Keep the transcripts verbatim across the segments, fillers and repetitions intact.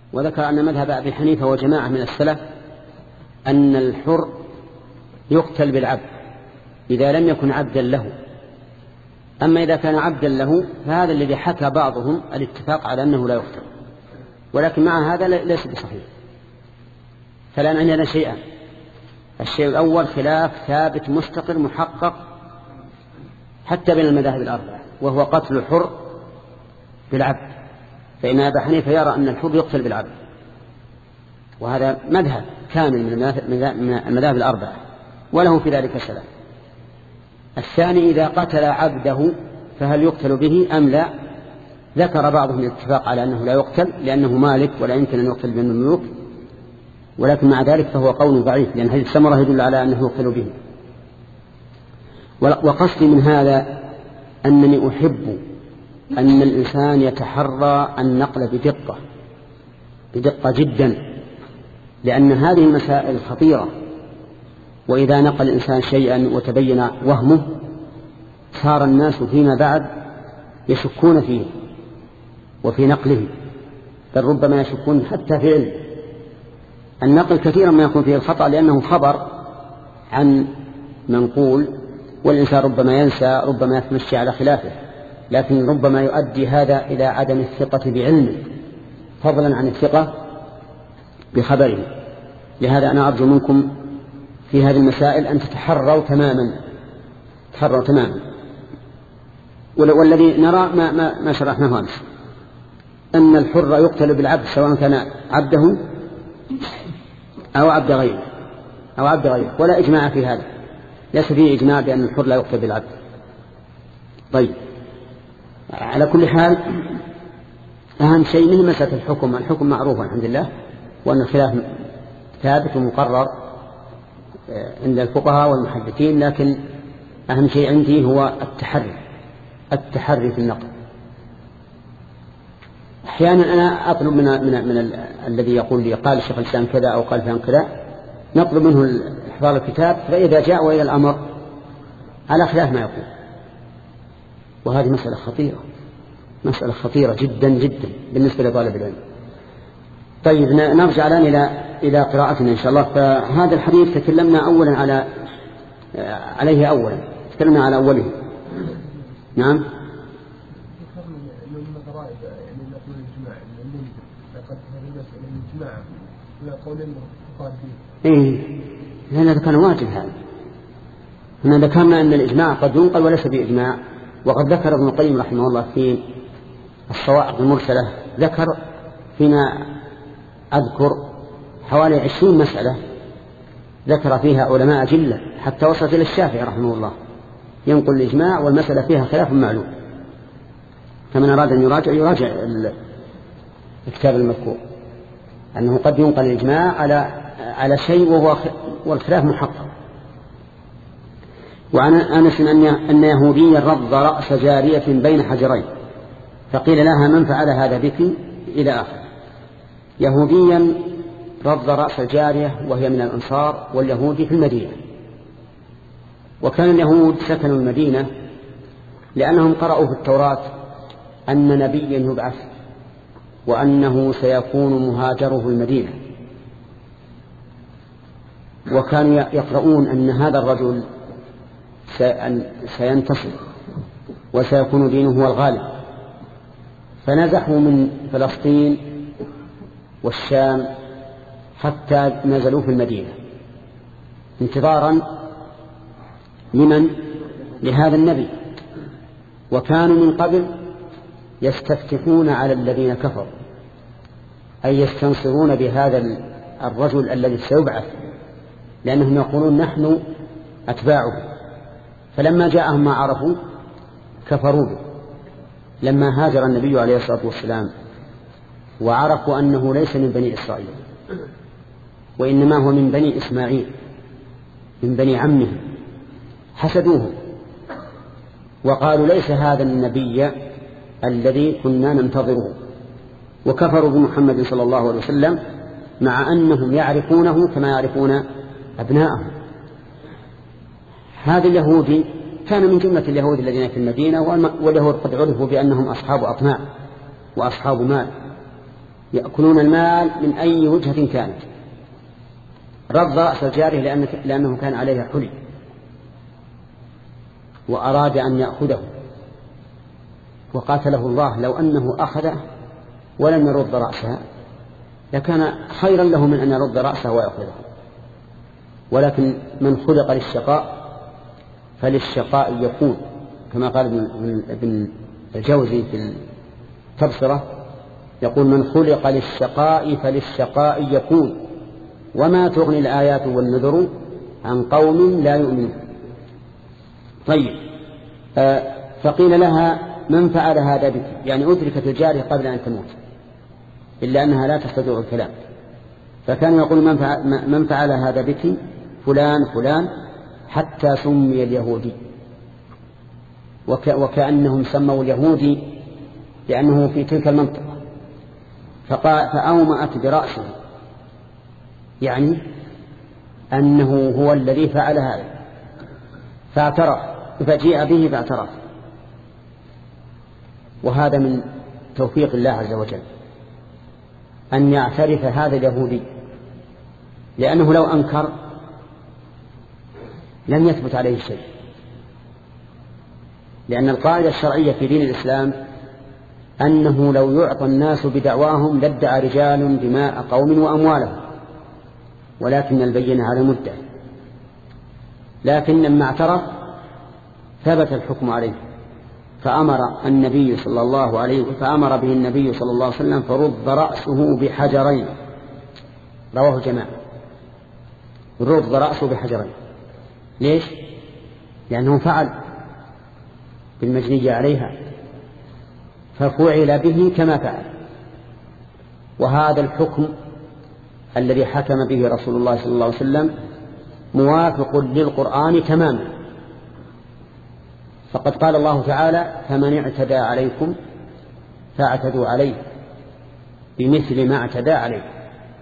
وذكر أن مذهب أبي حنيفة وجماعة من السلف أن الحر يقتل بالعبد إذا لم يكن عبدا له. أما إذا كان عبدا له فهذا الذي حكى بعضهم الاتفاق على أنه لا يقتل، ولكن مع هذا ليس بصحيح. فالآن عندنا شيئان: الشيء الأول خلاف ثابت مستقر محقق حتى بين المذاهب الأربعة، وهو قتل الحر بالعبد، فإن أبا حنيفة يرى أن الحر يقتل بالعبد، وهذا مذهب كامل من المذاهب الأربعة وله في ذلك سلف. الثاني إذا قتل عبده فهل يقتل به أم لا؟ ذكر بعضهم الاتفاق على أنه لا يقتل لأنه مالك ولا يمكن أن يقتل بالمملوك، ولكن مع ذلك فهو قول ضعيف، لأن هذه السمرة يدل على أنه يقتل به. وقصدي من هذا أنني أحب أن الإنسان يتحرى النقل بدقة بدقة جدا، لأن هذه المسائل خطيرة، وإذا نقل الإنسان شيئا وتبين وهمه صار الناس فيما بعد يشكون فيه وفي نقله، بل ربما يشكون حتى في علم النقل. كثيرا ما يكون فيه الخطأ لأنه خبر عن منقول، والإنسان ربما ينسى، ربما يتمشي على خلافه، لكن ربما يؤدي هذا إلى عدم الثقة بعلمه فضلا عن الثقة بخبره. لهذا أنا أرجو منكم في هذه المسائل أن تتحروا تماما تحروا تماما والذي نرى ما, ما, ما شرحناه أمس، أن الحر يقتل بالعبد سواء كان عبده أو عبد غيره أو عبد غيره ولا إجماع في هذا، ليس فيه إجماع بأن الحر لا يقتل بالعبد. طيب، على كل حال أهم شيء من مسألة الحكم. الحكم معروف الحمد لله، وأن الخلاف ثابت ومقرر عند الفقهاء والمحدثين، لكن أهم شيء عندي هو التحري التحري في النقل. أحيانا أنا أطلب من, من, من ال... الذي يقول لي قال الشيخ الإسلام كذا أو قال فهم كذا، نطلب منه إحضار الكتاب، فإذا جاء إلى الأمر على خلاف ما يقول، وهذه مسألة خطيرة مسألة خطيرة جدا جدا بالنسبة لطالب العلم. طيب، نرجع الآن إلى إلى قراءتنا إن شاء الله. فهذا الحديث تكلمنا أولا على عليه أولا تكلمنا على أوله. نعم. إيه، لأن هذا كان واجب. هذا هنا ذكرنا أن الإجماع قد ينقل وليس بإجماع، وقد ذكر ابن القيم رحمه الله في الصواعق المرسلة، ذكر فيما أذكر حوالي عشرين مسألة ذكر فيها علماء جلة حتى وصلت إلى الشافعي رحمه الله ينقل الإجماع، والمسألة فيها خلاف معلوم. فمن أراد أن يراجع يراجع الكتاب المذكور، أنه قد ينقل الإجماع على على شيء وهو والخلاف محقق. وعن أنس أن يهوديا رض رأس جارية بين حجرين فقيل لها من فعل هذا بك إلى آخر. يهوديا رض رأس الجارية وهي من الأنصار واليهود في المدينة. وكان اليهود سكنوا المدينة لأنهم قرأوا في التوراة أن نبيا يبعث وأنه سيكون مهاجره المدينة، وكانوا يقرؤون أن هذا الرجل سينتصر وسيكون دينه هو الغالب، فنزحوا من فلسطين والشام حتى نزلوا في المدينة انتظارا لمن؟ لهذا النبي. وكانوا من قبل يستفتحون على الذين كفروا، أي يستنصرون بهذا الرجل الذي سيبعث، لأنهم يقولون نحن أتباعه. فلما جاءهم ما عرفوا كفروا به. لما هاجر النبي عليه الصلاة والسلام وعرفوا أنه ليس من بني إسرائيل وإنما هو من بني إسماعيل من بني عمه، حسدوه وقالوا ليس هذا النبي الذي كنا ننتظره، وكفروا بمحمد صلى الله عليه وسلم مع أنهم يعرفونه كما يعرفون أبناءهم. هذا اليهودي كان من جملة اليهود الذين في المدينة، واليهود قد عرفوا بأنهم أصحاب أطماع وأصحاب مال، يأكلون المال من أي وجهة كانت. رد رأس الجارية لأنه, لأنه كان عليها حلي وأراد أن يأخذه، وقاتله الله لو أنه أخذه ولم يرد رأسها لكان خيرا له من أن يرد رأسه ويأخذه. ولكن من خلق للشقاء فللشقاء يكون، كما قال ابن الجوزي في التبصرة، يقول من خلق للشقاء فللشقاء يكون، وما تغني الآيات والنذر عن قوم لا يؤمنون. طيب، آه فقيل لها من فعل هذا بك؟ يعني أدركت الجارية قبل أن تموت إلا أنها لا تستطيع الكلام، فكان يقول من فعل, من فعل هذا بك؟ فلان فلان، حتى سمي اليهودي، وك وكأنهم سموا اليهودي لأنه في تلك المنطقة. فأومأت برأسه، يعني أنه هو الذي فعل هذا، فاعترف، فجيء به فاعترف. وهذا من توفيق الله عز وجل أن يعترف هذا اليهودي، لأنه لو أنكر لم يثبت عليه شيء، لأن القاعدة الشرعية في دين الإسلام أنه لو يعطى الناس بدعواهم لادعى رجال دماء قوم وأموالهم، ولكن البينة على المدعي. لكن لما اعترف ثبت الحكم عليه، فأمر النبي صلى الله عليه فأمر به النبي صلى الله عليه وسلم فرد رأسه بحجرين، رواه جماعة، رد رأسه بحجرين. ليش؟ لأنه فعل بالمجني عليها، ففعل به كما فعل. وهذا الحكم الذي حكم به رسول الله صلى الله عليه وسلم موافق للقرآن تماما، فقد قال الله تعالى فمن اعتدى عليكم فاعتدوا عليه بمثل ما اعتدى عليكم.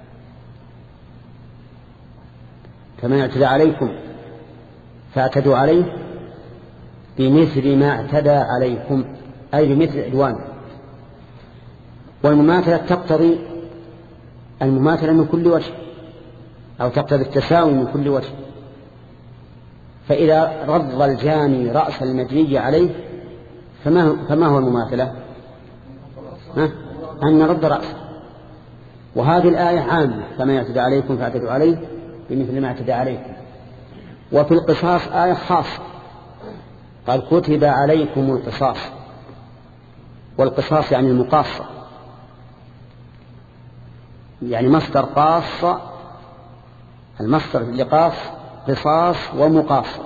فمن اعتدى عليكم فاعتدوا عليه بمثل ما اعتدى عليكم، أي بمثل عدوانه. والمماثلة تقتضي المماثلة من كل وجه، أو تقتضي التساوي من كل وجه. فإذا رض الجاني رأس المجني عليه فما, فما هو المماثلة؟ ها؟ أن نرد رأسه. وهذه الآية عامة، فما يعتدى عليكم فاعتدوا عليه بمثل ما اعتدى عليكم. وفي القصاص آية خاصة، قال كتب عليكم القصاص، والقصاص يعني المقاصة، يعني مصدر قاصة، المصدر لقاص قصاص ومقاصة.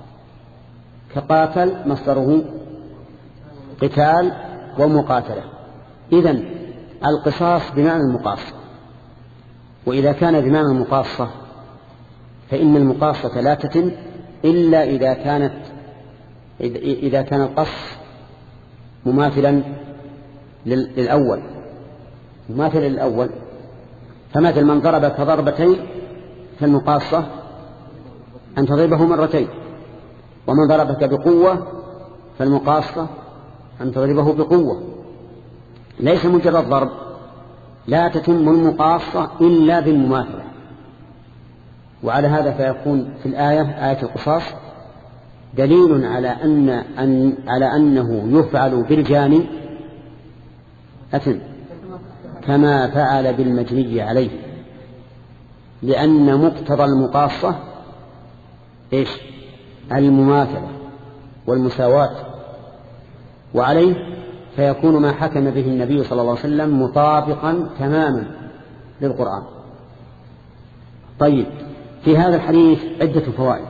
كقاتل مصدره قتال ومقاتلة، إذن القصاص بمعنى المقاصة. وإذا كان بمعنى المقاصة فإن المقاصة لا تتم إلا إذا كانت إذا كان القص مماثلا للأول، مماثلا للأول. فمثل من ضربك ضربتين فالمقاصة أن تضربه مرتين، ومن ضربك بقوة فالمقاصة أن تضربه بقوة. ليس مجرد ضرب، لا تتم المقاصة إلا بالمماثلة. وعلى هذا فيكون في الآية آية القصاص دليل على أن, أن على أنه يفعل بالجاني أثم كما فعل بالمجني عليه، لأن مقتضى المقاصة إيش؟ المماثلة والمساواة. وعليه فيكون ما حكم به النبي صلى الله عليه وسلم مطابقا تماما للقرآن. طيب، في هذا الحديث عدة فوائد،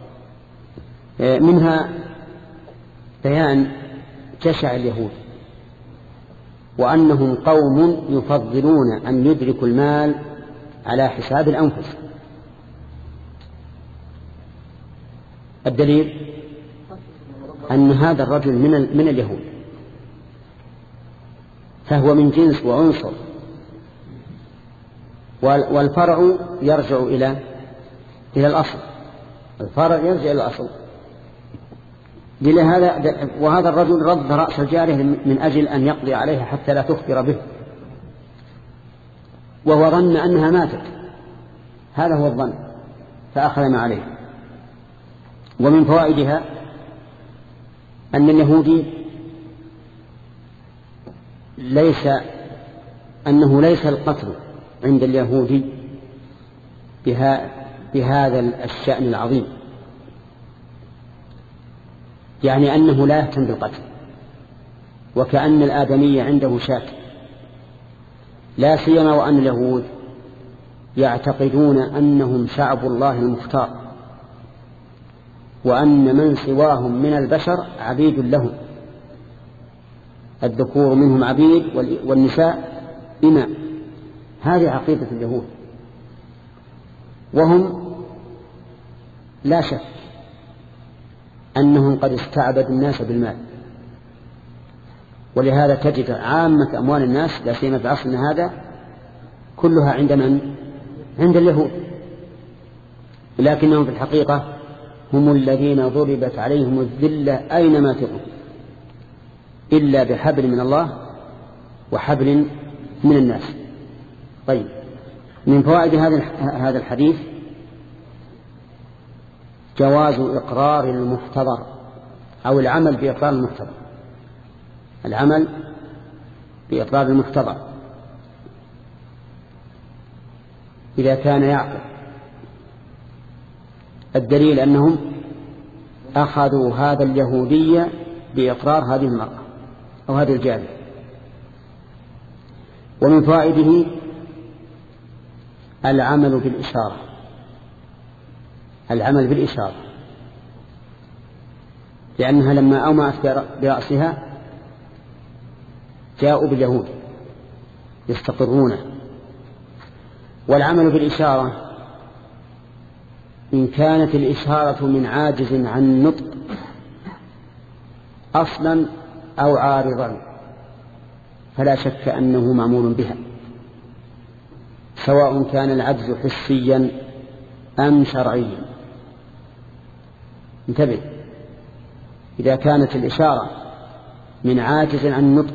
منها بيان جشع اليهود، وأنهم قوم يفضلون أن يدركوا المال على حساب الأنفس. الدليل أن هذا الرجل من من اليهود، فهو من جنس وعنصر، والفرع يرجع إلى إلى الأصل، الفرع يرجع إلى الأصل. لهذا وهذا الرجل رد رأس الجارية من أجل أن يقضي عليها حتى لا تخبر به. وهو ظن أنها ماتت، هذا هو الظن فأخذ ما عليه. ومن فوائدها أن اليهودي ليس أنه ليس القتل عند اليهودي بها بهذا الشأن العظيم، يعني أنه لا يهتم بالقتل، وكأن الآدمي عنده شاك، لا سيما وأن اليهود يعتقدون أنهم شعب الله المختار، وأن من سواهم من البشر عبيد لهم، الذكور منهم عبيد والنساء إماء. هذه عقيدة اليهود، وهم لا شك أنهم قد استعبدوا الناس بالمال، ولهذا تجد عامة أموال الناس لا سيما في عصرنا هذا كلها عند من؟ عند اليهود، لكنهم في الحقيقة هم الذين ضربت عليهم الذلة أينما تقوا إلا بحبل من الله وحبل من الناس. طيب، من فوائد هذا الحديث جواز إقرار المحتضر أو العمل بإقرار المحتضر، العمل بإقرار المحتضر إذا كان يعقل. الدليل أنهم أخذوا هذا اليهودي بإقرار هذه المرأة أو هذه الجارية. ومن فوائده العمل بالإشارة، العمل بالإشارة، لأنها لما أومأت برأسها جاءوا باليهود يستقرونه. والعمل بالإشارة إن كانت الإشارة من عاجز عن نطق أصلا أو عارضا فلا شك أنه معمول بها، سواء كان العجز حسيا أم شرعيا. انتبه، إذا كانت الإشارة من عاجز عن النطق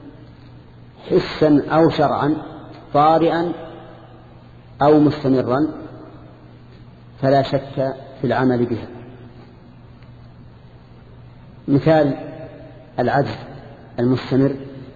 حسا أو شرعا طارئا أو مستمرا فلا شك في العمل بها. مثال العجز المستمر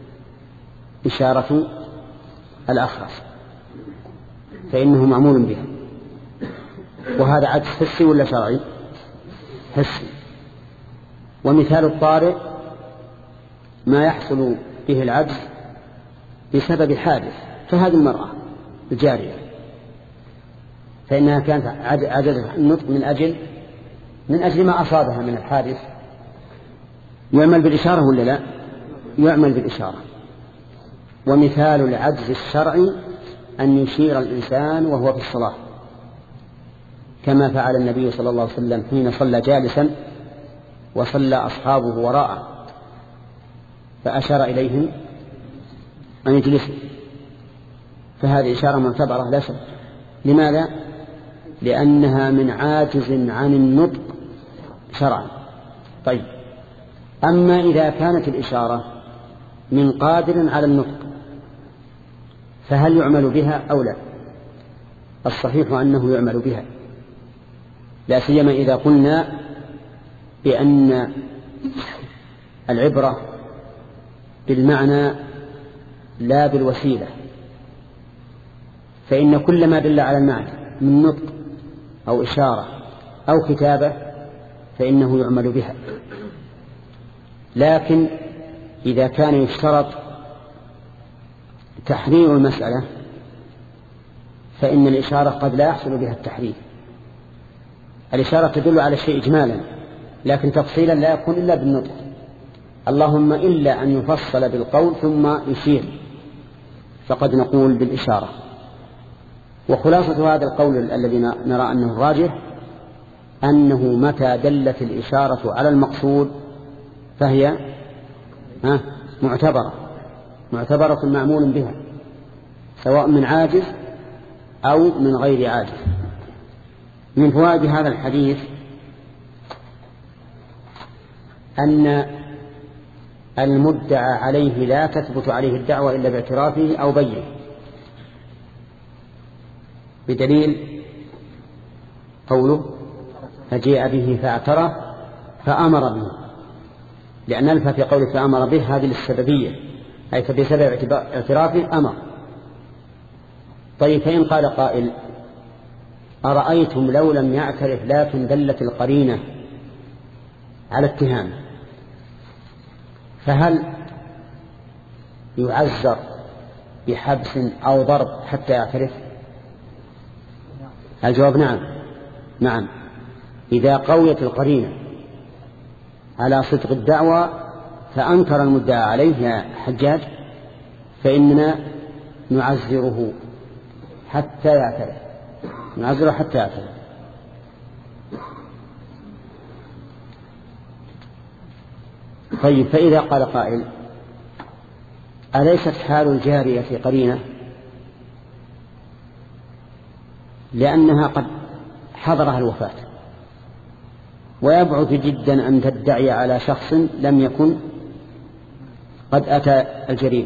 إشارة الأخرس فإنه معمول بها، وهذا عجز حسي ولا شرعي؟ حسي. ومثال الطارئ ما يحصل به العجز بسبب حادث، فهذه المرأة الجارية فإنها كانت عجزت عن النطق من أجل من أجل ما أصابها من الحادث. يعمل بالإشارة ولا لا؟ يعمل بالإشارة. ومثال العجز الشرعي أن يشير الإنسان وهو في الصلاة، كما فعل النبي صلى الله عليه وسلم حين صلى جالسا وصلى أصحابه وراءه فأشار إليهم أن يجلسوا، فهذه إشارة معتبرة لا شك. لماذا؟ لأنها من عاجز عن النطق شرعا. طيب، أما إذا كانت الإشارة من قادر على النطق فهل يعمل بها أو لا؟ الصحيح أنه يعمل بها، لا سيما إذا قلنا بأن العبرة بالمعنى لا بالوسيلة، فإن كل ما دل على المعنى من نطق أو إشارة أو كتابة فإنه يعمل بها. لكن إذا كان يشترط تحرير المسألة فإن الإشارة قد لا يحصل بها التحرير. الإشارة تدل على الشيء إجمالا، لكن تفصيلا لا يكون إلا بالنطق، اللهم إلا أن يفصل بالقول ثم يشير فقد نقول بالإشارة. وخلاصة هذا القول الذي نرى أنه الراجح أنه متى دلت الإشارة على المقصود فهي معتبرة معتبرة معمول بها، سواء من عاجز أو من غير عاجز. من فوائد هذا الحديث أن المدعى عليه لا تثبت عليه الدعوة إلا باعترافه أو بينه، بدليل قوله فجيء به فاعترف فأمر به، لأن الفا في قوله فأمر به هذه للسببية، أي فبسبب اعترافه أمر. طيب فإن قال قائل أرأيتم لو لم يعترف لكن دلت القرينة على اتهام، فهل يعذر بحبس أو ضرب حتى يعترف؟ الجواب نعم. نعم إذا قويت القرينة على صدق الدعوة فأنكر المدعى عليه يا حجاج فإننا نعذره حتى يعترف، نعذره حتى يعترف. طيب فإذا قال قائل أليست حال الجارية قرينة؟ لأنها قد حضرها الوفاة، ويبعد جدا أن تدعي على شخص لم يكن قد أتى الجريمة.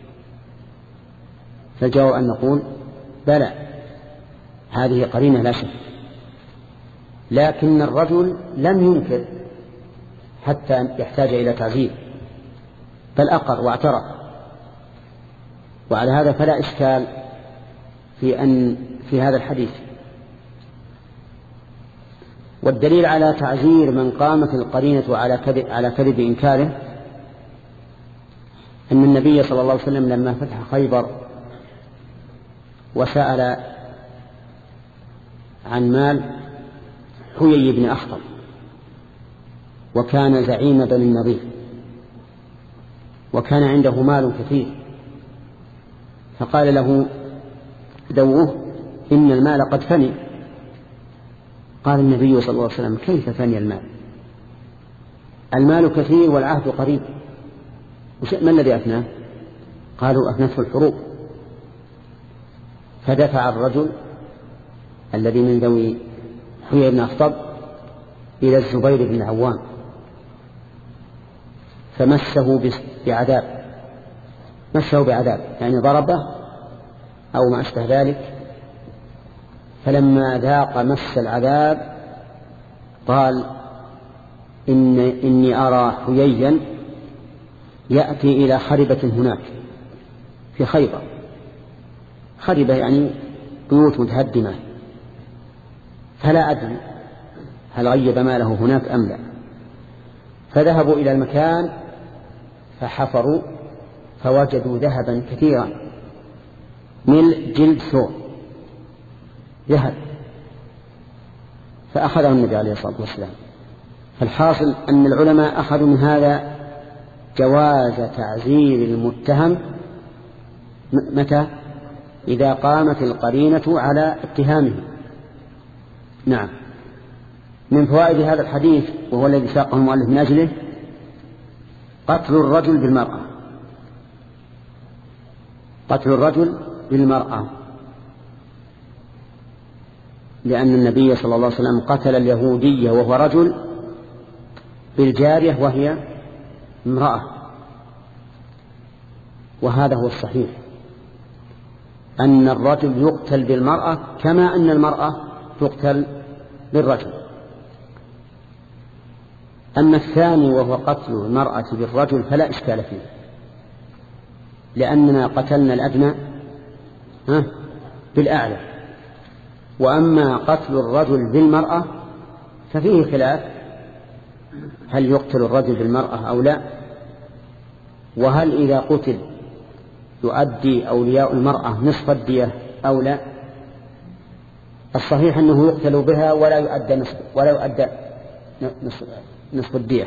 فالجواب أن نقول بلى هذه قرينة لا شك، لكن الرجل لم ينكر حتى يحتاج إلى تعذيب، بل أقر واعترف، وعلى هذا فلا إشكال في أن في هذا الحديث. والدليل على تعذير من قامت القرينة على كذب, على كذب إنكاره أن النبي صلى الله عليه وسلم لما فتح خيبر وسأل عن مال حيي بن أخطب وكان زعيم بني النضير وكان عنده مال كثير، فقال له دوه إن المال قد فني. قال النبي صلى الله عليه وسلم كيف فني المال؟ المال كثير والعهد قريب. ما الذي أفناه؟ قالوا أفنته الحروب. فدفع الرجل الذي من ذوي حيي بن أخطب إلى الزبير بن العوام فمسه بعذاب، مسه بعذاب يعني ضربه أو ما أشبه ذلك. فلما ذاق مس العذاب قال إن إني أرى حييا يأتي إلى خربة هناك في خيبر. خربة يعني بيوت متهدمة، فلا أدري هل غيب ماله هناك أم لا. فذهبوا إلى المكان فحفروا فوجدوا ذهبا كثيرا من جلد ثور ذهب، فأخذه النبي عليه الصلاة والسلام. فالحاصل أن العلماء أخذوا من هذا جواز تعزير المتهم متى؟ إذا قامت القرينة على اتهامه. نعم. من فوائد هذا الحديث وهو الذي ساقه المؤلف من أجله قتل الرجل بالمرأة، قتل الرجل بالمرأة، لأن النبي صلى الله عليه وسلم قتل اليهودية وهو رجل بالجارية وهي امرأة، وهذا هو الصحيح أن الرجل يقتل بالمرأة كما أن المرأة تقتل بالرجل. أما الثاني وهو قتل المرأة بالرجل فلا إشكال فيه، لأننا قتلنا الأدنى بالأعلى. وأما قتل الرجل بالمرأة ففيه خلاف، هل يقتل الرجل بالمرأة أو لا، وهل إذا قتل يؤدي أولياء المرأة نصف الدية أو لا. الصحيح أنه يقتل بها ولا يؤدى نصف ولا يؤدى نصف, نصف الدية.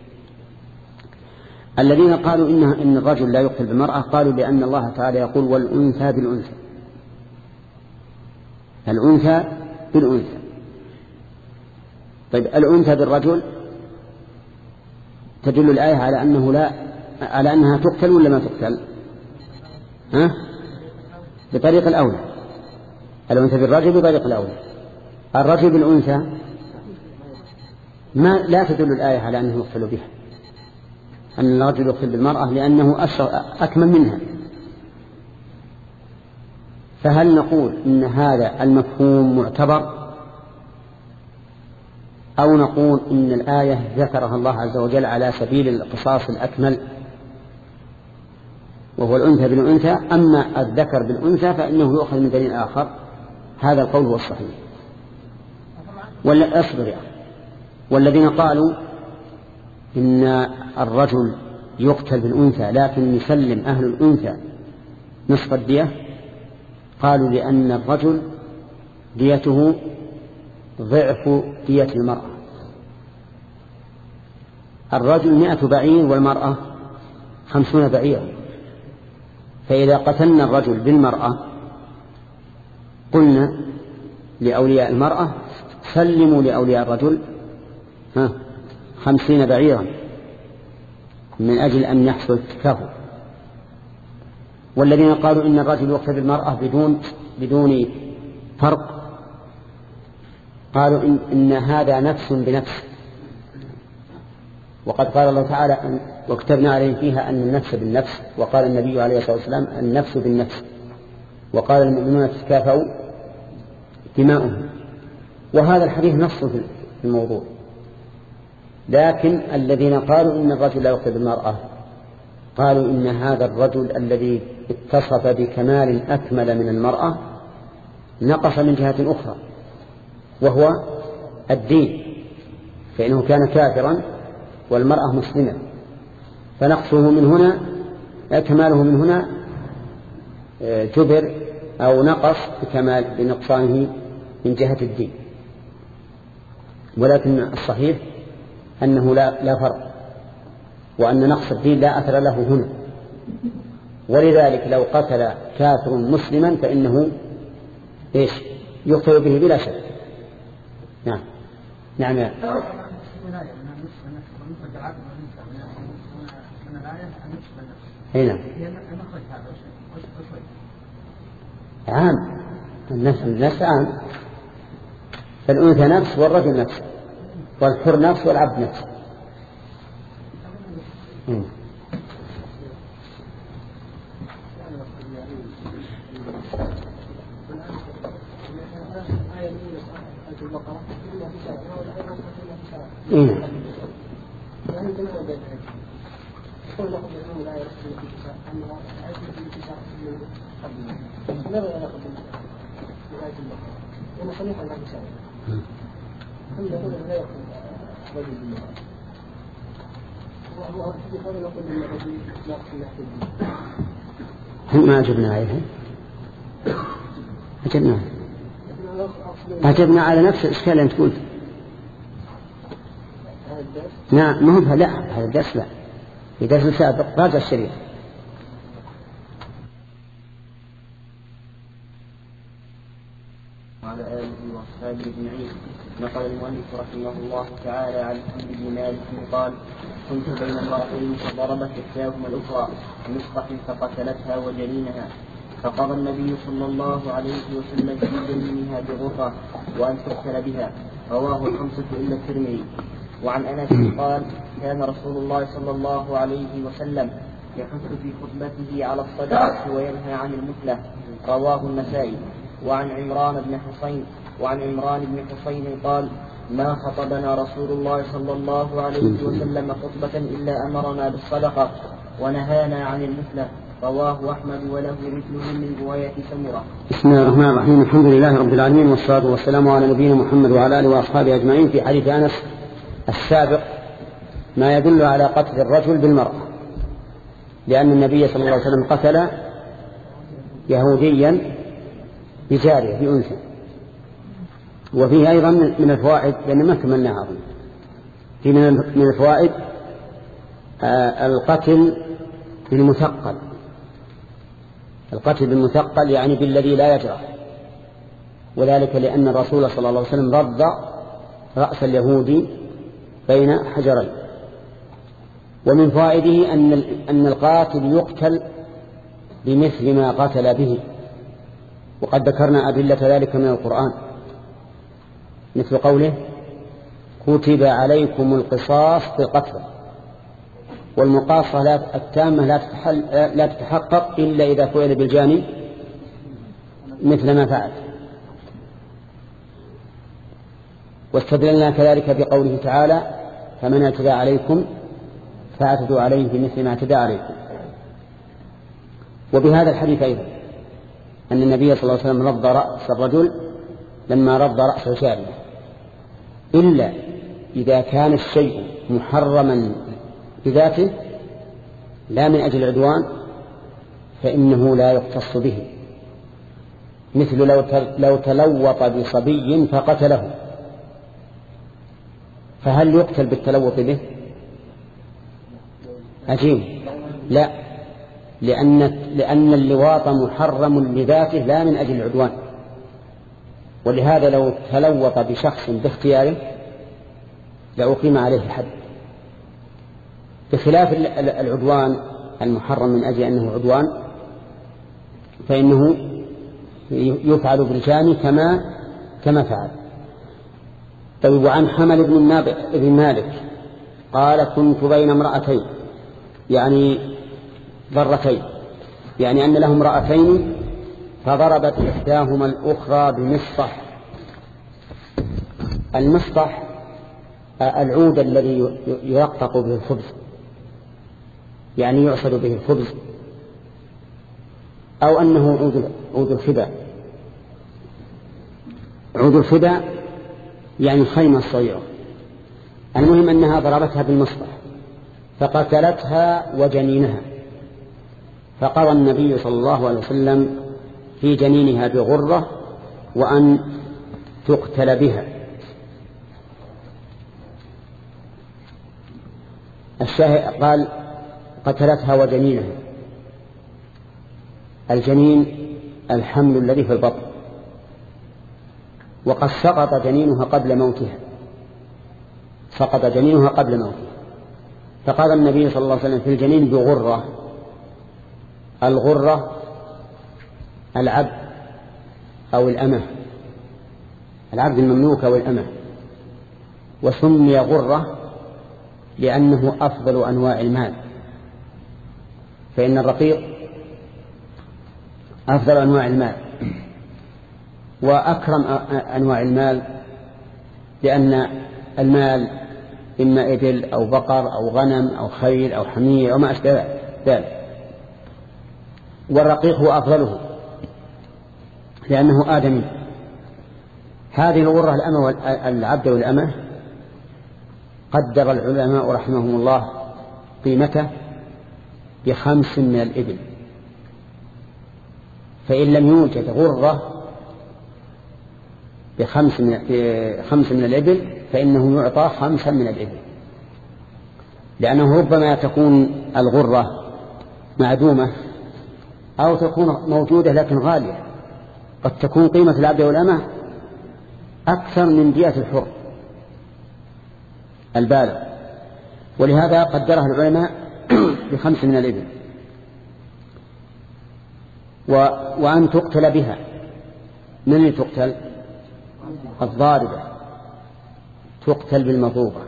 الذين قالوا إن إن الرجل لا يقتل بالمرأة قالوا لأن الله تعالى يقول والأنثى بالأنثى، الأنثى بالأنثى. طيب الأنثى بالرجل تدل الآية على أنه لا على أنها تقتل ولا ما تقتل؟ ها؟ بطريق الأولى. الأنثى بالرجل بطريق الأولى. الرجل بالأنثى ما لا تدل الآية على أنه يقتل بها، أن الرجل يقتل بالمرأة لأنه أكمل منها. فهل نقول إن هذا المفهوم معتبر أو نقول إن الآية ذكرها الله عز وجل على سبيل القصاص الأكمل وهو الأنثى بالأنثى، أما الذكر بالأنثى فإنه يؤخذ من دليل آخر؟ هذا القول هو الصحيح. ولا أصبر يعني. والذين قالوا إن الرجل يقتل بالأنثى لكن يسلم أهل الأنثى نصف الدية، قالوا لأن الرجل ديته ضعف دية المرأة. الرجل مئة بعير والمرأة خمسون بعيرا، فإذا قتلنا الرجل بالمرأة قلنا لأولياء المرأة سلموا لأولياء الرجل ها خمسين بعيرا من أجل أن يحصل التكافؤ. والذين قالوا إن الرجل يقتل بالمرأة بدون بدون فرق قالوا إن, إن هذا نفس بنفس، وقد قال الله تعالى وكتبنا عليهم فيها أن النفس بالنفس، وقال النبي عليه الصلاة والسلام النفس بالنفس، وقال المؤمنون تتكافؤوا دماؤهم، وهذا الحديث نص في الموضوع. لكن الذين قالوا إن الرجل لا يقتل بالمرأة قالوا إن هذا الرجل الذي اتصف بكمال أكمل من المرأة نقص من جهة أخرى وهو الدين، فإنه كان كافرا والمرأة مسلمة، فنقصه من هنا كماله من هنا جبر أو نقص بكمال بنقصانه من جهة الدين. ولكن الصحيح أنه لا, لا فرق، وأن نقص الدين لا أثر له هنا، ولذلك لو قتل كافر مسلما فإنه إيش يقتل به بلا شك. نعم نعم يا هنا عام النفس النفس عام، فالأنثى نفس والرجل نفس والحر نفس والعبد نفس. مم. إيه. ما أجبنا عليها أجبنا أجبنا على نفس الإشكال أنت قلت. نعم ما هو لا هذا الدرس لا في درس سابق راجع الشريعة. وعلى آله وأصحابه أجمعين. نقل المؤلف رحمه الله تعالى عن محمد بن مالك قال: كنت بين امرأتين فضربت إحداهما الأخرى بمسقط فقتلتها وجنينها، فقضى النبي صلى الله عليه وسلم في جنينها بغرة وأن تقتل بها. رواه الخمسة إلا الترمذي. وعن أنس قال: كان رسول الله صلى الله عليه وسلم يحث في خطبته على الصدقة وينهى عن المثلة. رواه النسائي. وعن عمران بن حصين وعن عمران بن حصين قال: ما خطبنا رسول الله صلى الله عليه وسلم خطبة إلا أمرنا بالصدقة ونهانا عن المثلة. رواه أحمد وله مثله من رواية سمرة. بسم الله الرحمن الرحيم. الحمد لله رب العالمين، والصلاة والسلام على نبينا محمد وعلى آله وأصحابه أجمعين. في حديث أنس السابق ما يدل على قتل الرجل بالمرأة، لأن النبي صلى الله عليه وسلم قتل يهوديا بجارية بأنثى. وفيه أيضا من الفوائد لأن ما كملناها أظن في من الفوائد القتل بالمثقل. القتل بالمثقل يعني بالذي لا يجرح، وذلك لأن الرسول صلى الله عليه وسلم رد رأس اليهودي بين حجرين. ومن فوائده أن أن القاتل يقتل بمثل ما قتل به، وقد ذكرنا أدلة ذلك من القرآن، مثل قوله: كتب عليكم القصاص في القتل. والمقاصة التامة لا تتحقق إلا إذا فعل بالجاني مثل ما فعل. واستدللنا كذلك بقوله تعالى فمن اعتدى عليكم فاعتدوا عليه بمثل ما اعتدى عليكم. وبهذا الحديث أيضا أن النبي صلى الله عليه وسلم رض رأس الرجل لما رض رأس جارية، إلا إذا كان الشيء محرما بذاته لا من أجل العدوان فإنه لا يختص به، مثل لو تلوط بصبي فقتله، فهل يقتل بالتلوط به؟ عجيب، لا، لأن, لأن اللواط محرم لذاته لا من أجل العدوان. ولهذا لو تلوط بشخص باختياره لأقيم عليه حد، بخلاف العدوان المحرم من أجل أنه عدوان فإنه يفعل بالجاني كما كما فعل. طيب، وعن حمل بن مالك قال كنت بين امرأتين، يعني ضرتين، يعني أن له امرأتين فضربت إحداهما الأخرى بمسطح. المسطح العود الذي يرقق به الخبز، يعني يعصر به الخبز، أو أنه عود عود الخبا. عود الخبا يعني خيمة صغيرة. المهم أنها ضربتها بالمسطح فقتلتها وجنينها، فقضى النبي صلى الله عليه وسلم في جنينها بغرة وأن تقتل بها. الشاهد قال قتلتها وجنينها. الجنين الحمل الذي في البطن، وقد سقط جنينها قبل موتها، سقط جنينها قبل موتها، فقال النبي صلى الله عليه وسلم في الجنين بغرة. الغرة العبد أو الأمة، العبد المملوك أو الأمة، وسمي غرة لأنه أفضل أنواع المال، فإن الرقيق أفضل أنواع المال وأكرم أنواع المال، لأن المال إما إبل أو بقر أو غنم أو خيل أو حمير أو ما أشبه ذلك، والرقيق هو أفضله لأنه آدمي. هذه الغرة الأمة العبد والأمة قدر العلماء رحمهم الله قيمته بخمس من الإبل، فإن لم يوجد غرة بخمس من, بخمس من الإبل فإنه يعطى خمسا من الإبل، لأنه ربما تكون الغرة معدومة أو تكون موجودة لكن غالية، قد تكون قيمة العبد والأمة أكثر من دية الحر البالغ، ولهذا قدرها العلماء بخمس من الإبل. و... وأن تقتل بها. من اللي تقتل؟ الضاربة تقتل بالمضروبة.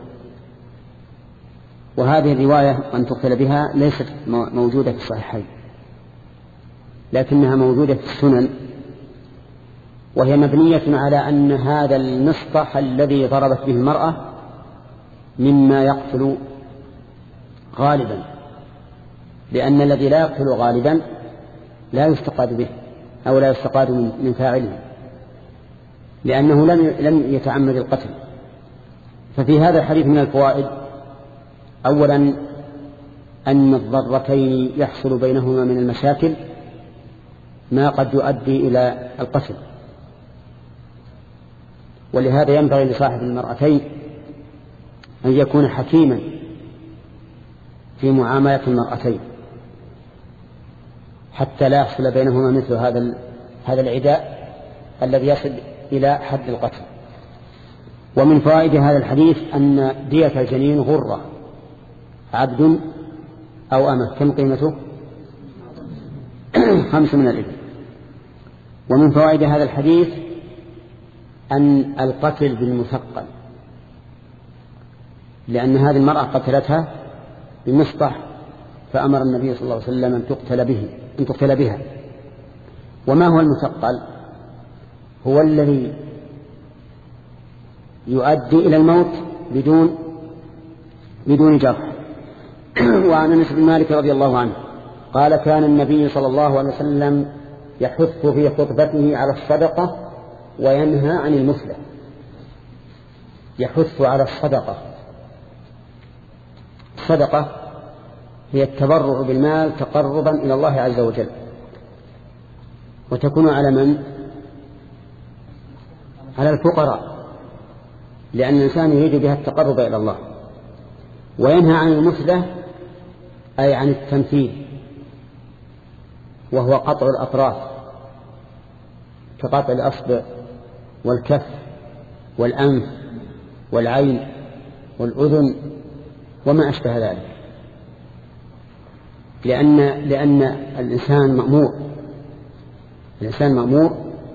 وهذه الرواية أن تقتل بها ليست موجودة في الصحيحين، لكنها موجودة في السنن، وهي مبنية على أن هذا المسطح الذي ضربت به المرأة مما يقتل غالبا، لأن الذي لا يقتل غالبا لا يستقاد به أو لا يستقاد من فاعله، لأنه لم يتعمد القتل. ففي هذا الحديث من الفوائد: أولا أن الضرتين يحصل بينهما من المشاكل ما قد يؤدي إلى القتل، ولهذا ينبغي لصاحب المرأتين أن يكون حكيما في معاملة المرأتين حتى لا يحصل بينهما مثل هذا هذا العداء الذي يصل إلى حد القتل. ومن فوائد هذا الحديث أن دية الجنين غرة، عبد أو أمة. كم قيمته؟ خمس من الإبل. ومن فوائد هذا الحديث أن القتل بالمثقل، لأن هذه المرأة قتلتها بمسطح فأمر النبي صلى الله عليه وسلم أن تقتل به أن تقتل بها. وما هو المثقل؟ هو الذي يؤدي إلى الموت بدون بدون جرح. وعن أنس بن مالك رضي الله عنه قال كان النبي صلى الله عليه وسلم يحث في خطبته على الصدقة وينهى عن المثلة. يحث على الصدقة. الصدقة هي التبرع بالمال تقربا إلى الله عز وجل، وتكون على من؟ على الفقراء، لأن الإنسان يريد بها التقرب إلى الله. وينهى عن المثلة أي عن التمثيل، وهو قطع الأطراف كقطع الأصبع والكف والأنف والعين والأذن وما أشبه ذلك، لأن, لأن الإنسان مأمور الإنسان مأمور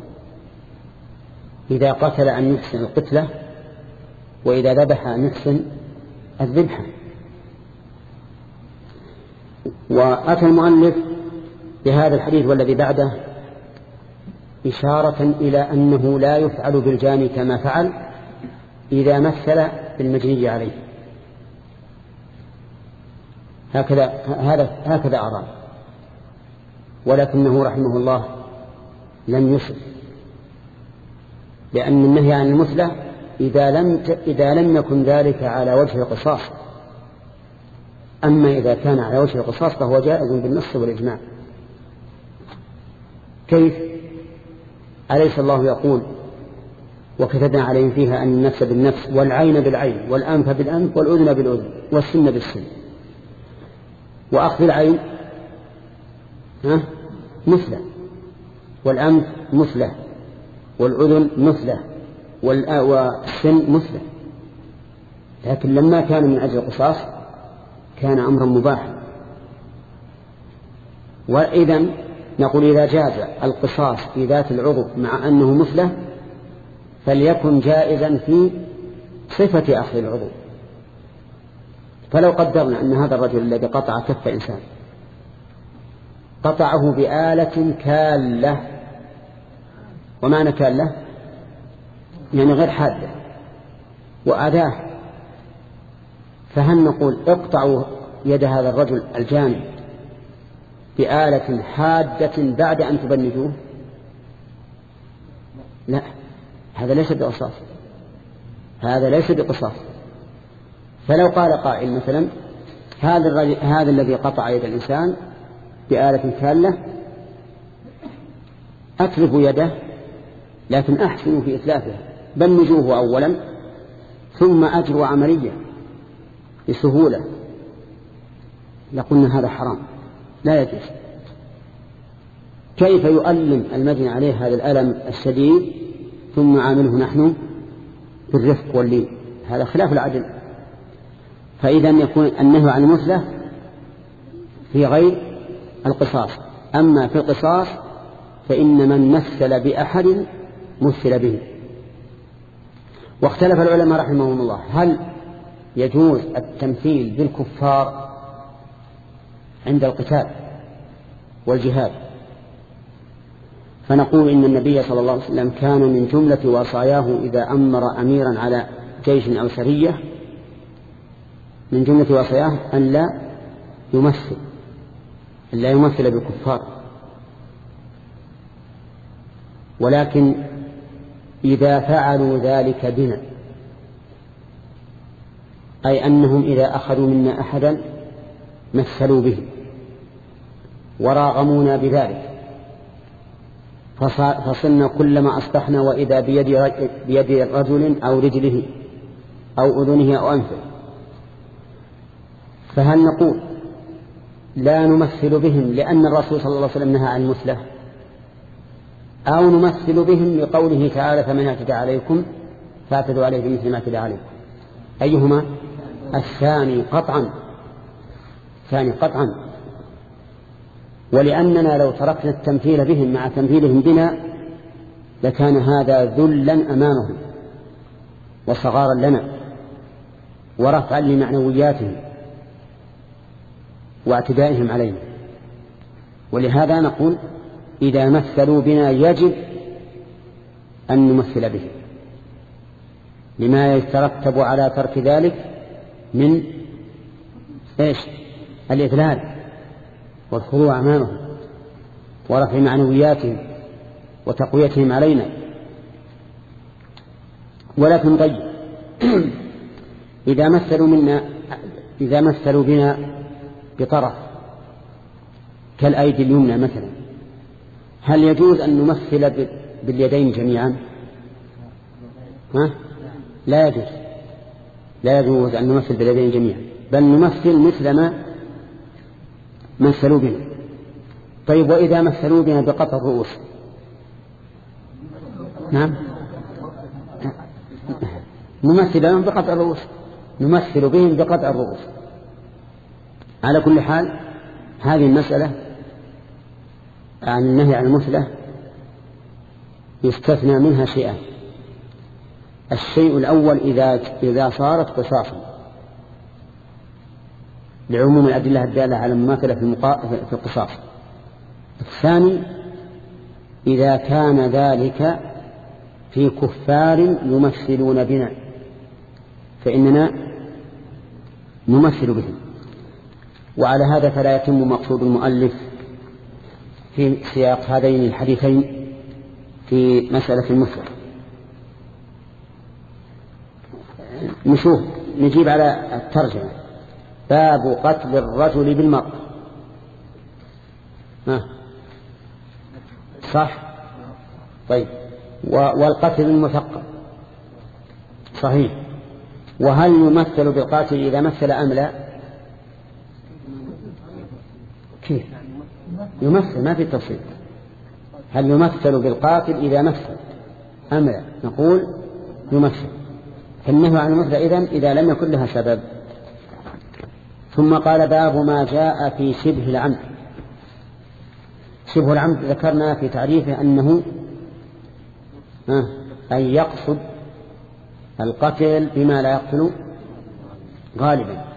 إذا قتل أن يحسن القتلة، وإذا ذبح أن يحسن الذبحة. وأتى المؤلف بهذا الحديث والذي بعده إشارة إلى أنه لا يفعل بالجاني كما فعل إذا مثل بالمجني عليه. هكذا هذا هكذا أراد، ولكنه رحمه الله لم يصف، لأن النهي عن المثلة إذا لم إذا لم يكن ذلك على وجه القصاص. أما إذا كان على وجه القصاص فهو جائز بالنص والإجماع. كيف؟ أليس الله يقول وكتبنا عليهم فيها أن النفس بالنفس والعين بالعين والأنف بالأنف والأذن بالأذن والسن بالسن. وأخذ العين ها مثله، والأنف مثله، والأذن مثله، والسن مثله. لكن لما كان من أجل القصاص كان أمرا مباحا. وإذن نقول إذا جاز القصاص في ذات العضو مع أنه مثله فليكن جائزا في صفة أخذ العضو. فلو قدرنا أن هذا الرجل الذي قطع كف إنسان قطعه بآلة كالة، ومعنى كالة يعني غير حادة، وأداه، فهل نقول اقطعوا يد هذا الرجل الجاني بآلة حادة بعد أن تبنجوه؟ لا، هذا ليس بقصاص، هذا ليس بقصاص. فلو قال قائل مثلا هذا هذا الذي قطع يد الإنسان بآلة كالة أتلفوا يده لكن أحسنوا في إتلافها، بنجوه أولا ثم أجروا عملية بسهولة، لقلنا هذا حرام لا يجوز. كيف يؤلم المجني عليه هذا الألم الشديد ثم عامله نحن بالرفق واللين؟ هذا خلاف العدل. فإذا يكون النهي عن المثلة في غير القصاص. أما في القصاص فإن من مثل بأحد مثل به. واختلف العلماء رحمهم الله هل يجوز التمثيل بالكفار عند القتال والجهاد؟ فنقول إن النبي صلى الله عليه وسلم كان من جملة وصاياه إذا أمر أميرا على جيش أو سرية من جملة وصاياه أن لا يمثل أن لا يمثل بالكفار، ولكن إذا فعلوا ذلك بنا، أي أنهم إذا أخذوا منا أحدا مثلوا به وراغمونا بذلك، فصلنا كلما أصبحنا وإذا بيد, بيد رجل أو رجله أو أذنه أو أنفه، فهل نقول لا نمثل بهم لأن الرسول صلى الله عليه وسلم نهى عن المثلة، أو نمثل بهم لقوله تعالى فمن اعتدى عليكم فاعتدوا عليه بمثل ما اعتدى عليكم؟ أيهما؟ الثاني قطعا، ثاني قطعا. ولأننا لو تركنا التمثيل بهم مع تمثيلهم بنا لكان هذا ذلا أمامهم وصغارا لنا ورفعا لمعنوياتهم واعتدائهم علينا. ولهذا نقول إذا مثلوا بنا يجب أن نمثل به لما يترتب على ترك ذلك من إيش؟ الإذلال والخضوع أمامهم ورفع معنوياتهم وتقويتهم علينا. ولكن طيب إذا مثلوا منا إذا مثلوا بنا بطرف كالأيدي اليمنى مثلا، هل يجوز أن نمثل باليدين جميعا؟ ها؟ لا يجوز، لا يجوز أن نمثل باليدين جميعا، بل نمثل مثل ما مثلوا بنا. طيب وإذا مثلوا بنا بقطع الرؤوس؟ نعم، نمثل لهم بقطع الرؤوس، نمثل بهم بقطع الرؤوس. على كل حال هذه المسألة عن النهي عن المثلة يستثنى منها شيئان. الشيء الأول إذا إذا صارت قصاصا لعموم الأدلة الدالة على المماثلة في القصاص. الثاني إذا كان ذلك في كفار يمثلون بنا فإننا نمثل بهم. وعلى هذا فلا يتم مقصود المؤلف في سياق هذين الحديثين في مسألة المثلة. نشوف نجيب على الترجمة. باب قتل الرجل بالمرء. ها صح؟ طيب والقتل المثقل صحيح. وهل يمثل بالقاتل إذا مثل أم لا؟ كيف يمثل؟ ما في تفصيل. هل يمثل بالقاتل إذا مثل أم لا؟ نقول يمثل. فالنهي عن المثل إذن إذا لم يكن لها سبب. ثم قال باب ما جاء في شبه العمد. شبه العمد ذكرنا في تعريفه أنه أن يقصد القتل بما لا يقتل غالبا.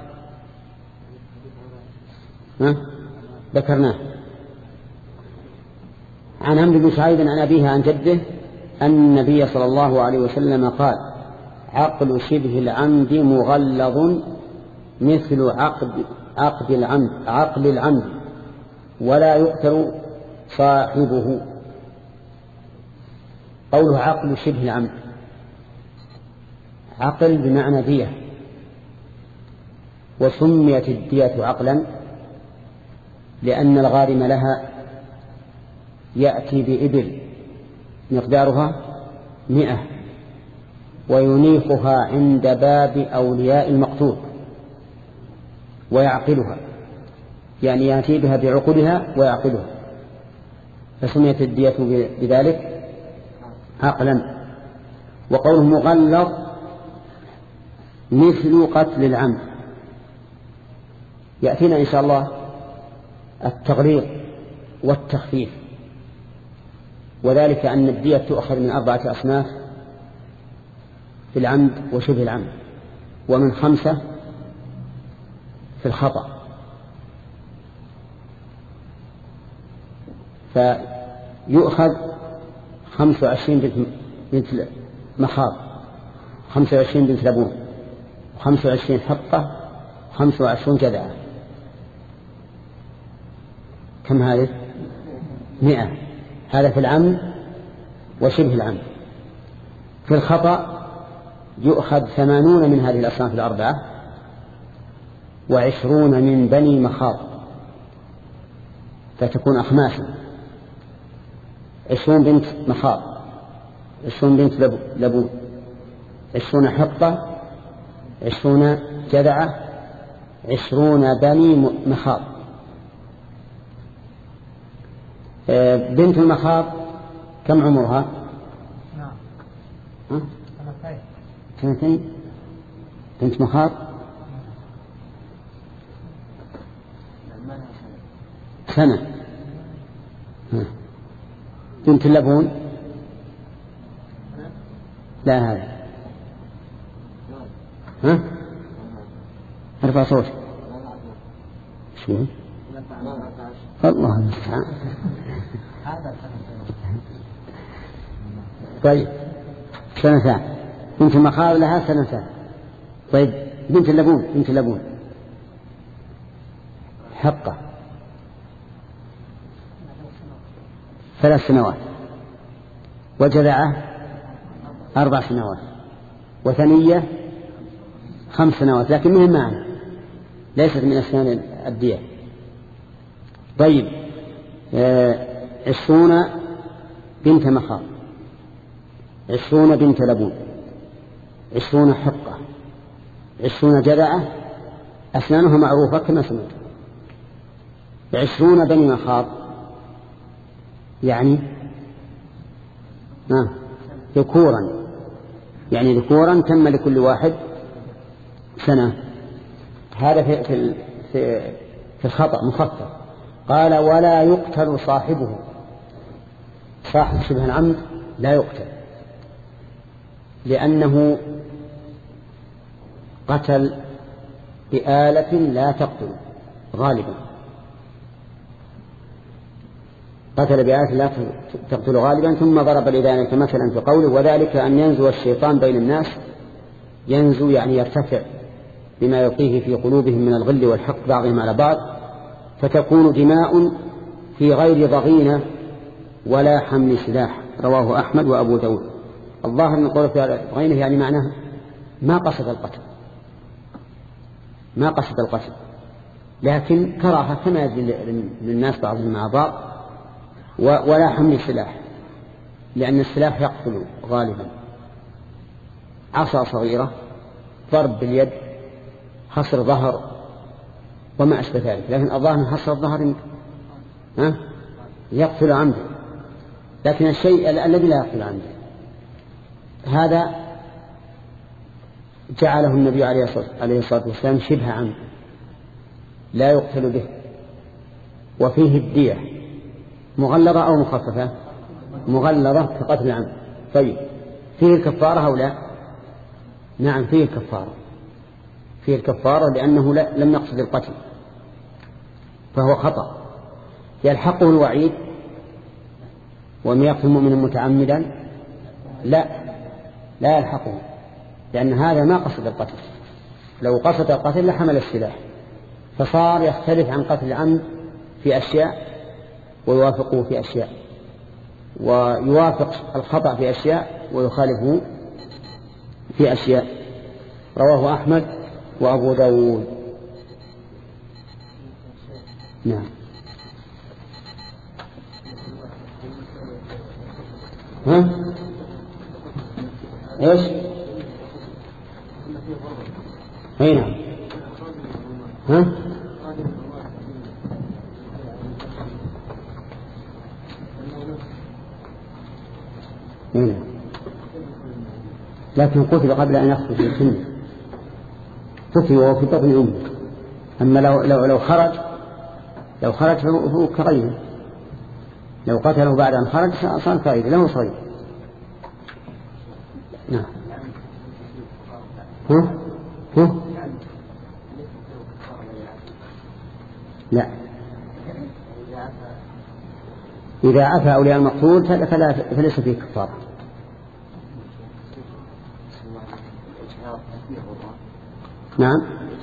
ها ذكرناه عن عمرو بن سعيد عن أبيه عن جده أن النبي صلى الله عليه وسلم قال عقل شبه العمد مغلظ مثل عقد عقد العمد عقل العمد ولا يقتل صاحبه. قوله عقل شبه العمد، عقل بمعنى دية، وسميت الدية عقلا لأن الغارم لها يأتي بإبل مقدارها مئة وينيخها عند باب أولياء المقتول ويعقلها، يعني يأتي بها بعقلها ويعقلها، فسميت الدية بذلك عقلا. وقوله مغلظ مثل قتل العمد، يأتينا إن شاء الله التغليظ والتخفيف، وذلك أن الدية تؤخذ من أربعة أصناف في العمد وشبه العمد، ومن خمسة في الخطأ. فيؤخذ خمس وعشرين بنت مخاض، خمس وعشرين بنت لبون، خمس وعشرين حقة، خمس وعشرون جذعة. كم هذه؟ مئة. هذا في العمد وشبه العمد. في الخطأ يؤخذ ثمانون من هذه الأصناف الأربعة وعشرون من بني مخاض، فتكون أخماسا: عشرون بنت مخاض، عشرون بنت لبون، عشرون حقة، عشرون جذعة، عشرون بني مخاض. بنت المخاض كم عمرها؟ نعم سنتين. بنت مخاض سنة. بنت اللبون لا هذا ها ارفع صوت شو الله المستعان. طيب سنتان. بنت المخاض لها سنتان. طيب بنت اللبون بنت اللبون حقة ثلاث سنوات، وجذعة أربع سنوات، وثنية خمس سنوات، لكن مهم معنا ليست من أسنان الدية. طيب عشرون بنت مخاض، عشرون بنت لبون، عشرون حقة، عشرون جذعة أسنانها معروفة كما سمعت، عشرون بني مخاض يعني آه ذكورا، يعني ذكورا تم لكل واحد سنة. هذا في, في, في, في الخطأ مخفف. قال ولا يقتل صاحبه، صاحب شبه العمد لا يقتل، لأنه قتل بآلة لا تقتل غالبا، قتل بآلة لا تقتل غالبا. ثم ضرب الإذانة مثلا في قوله وذلك أن ينزو الشيطان بين الناس. ينزو يعني يرتفع بما يلقيه في قلوبهم من الغل والحق بعضهم على بعض، فتكون دماء في غير ضغينة ولا حمل سلاح. رواه أحمد وأبو داود. الظاهر من قوله في ضغينة يعني معناه ما قصد القتل، ما قصد القتل، لكن كراهة كما يجري للناس بعضهم مع بعض. ولا حمل سلاح، لأن السلاح يقتل غالبا. عصا صغيرة، ضرب باليد، حصر ظهر وما أشبه ذلك، لكن الظاهر من حصر الظهر ها يقتل عمده، لكن الشيء الذي لا يقتل عمده هذا جعله النبي عليه الصلاة والسلام شبه عمد لا يقتل به. وفيه الدية مغلظة أو مخففة؟ مغلظة كقتل العمد. طيب فيه الكفارة أو لا؟ نعم فيه الكفارة، فيه الكفارة لأنه لم يقصد القتل فهو خطأ. يلحقه الوعيد ومن يقتل المؤمن متعمدا؟ لا لا يلحقه، لأن هذا ما قصد القتل. لو قصد القتل لحمل السلاح، فصار يختلف عن قتل العمد في أشياء ويوافقه في أشياء، ويوافق الخطأ في أشياء ويخالفه في أشياء. رواه أحمد وأبو داود. نعم. ها ايش؟ اي نعم. ها اي نعم. لكن قتل قبل أن يخرج من سنه، قتل وهو في بطن أمه. أما لو لو لو خرج لو خرج فهو كغيره، لو قتله بعد أن خرج صار كغيره له صغير. نعم. ها ها لا، إذا عفى أولياء المقتول فلا فليس فيه كفارة. نعم.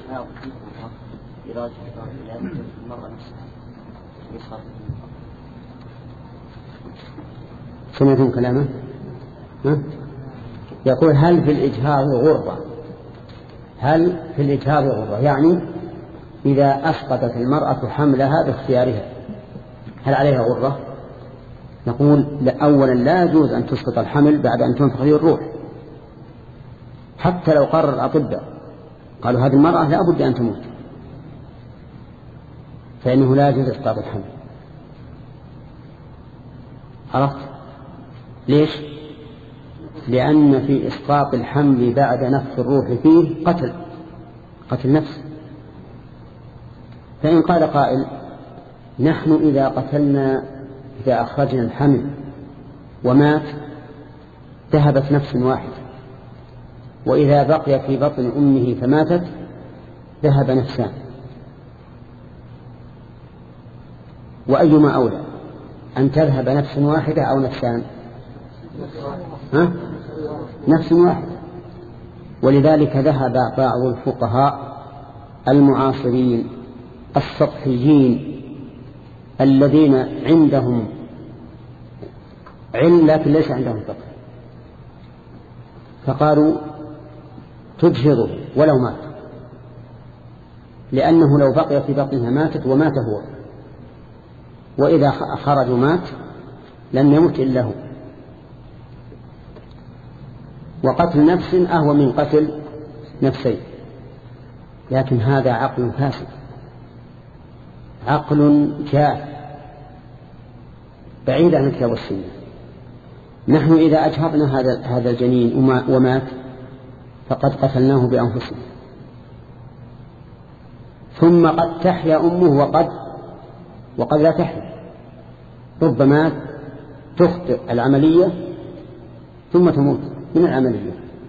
سمعتم كلامه؟ ها؟ يقول هل في الإجهاض غرة؟ هل في الإجهاض غرة يعني إذا أسقطت المرأة حملها باختيارها هل عليها غرة؟ نقول أولا لا يجوز أن تسقط الحمل بعد أن تنفخ فيه الروح، حتى لو قرر الأطباء قالوا هذه المرأة لا بد أن تموت، فإنه لا يجوز إسقاط الحمل. عرفت ليش؟ لأن في إسقاط الحمل بعد نفخ الروح فيه قتل قتل نفس. فإن قال قائل نحن إذا قتلنا إذا أخرجنا الحمل ومات ذهبت نفس واحدة، وإذا بقي في بطن أمه فماتت ذهب نفسان، وأيما أولى أن تذهب نفس واحدة أو نفسان؟ ها؟ نفس واحدة. ولذلك ذهب بعض الفقهاء المعاصرين السطحيين الذين عندهم علم لكن ليس عندهم فقه، فقالوا تجهضه ولو مات، لأنه لو بقي في بطنها ماتت ومات هو، وإذا خرج مات لم يمت إلا هو. وقتل نفس أهوى من قتل نفسين. لكن هذا عقل فاسد، عقل جاف بعيد عن الكتاب والسنة. نحن إذا أجهضنا هذا هذا الجنين ومات فقد قتلناه بأنفسنا، ثم قد تحيا أمه وقد وقد لا تحيا، ربما تخطئ العملية ثم تموت من العملية.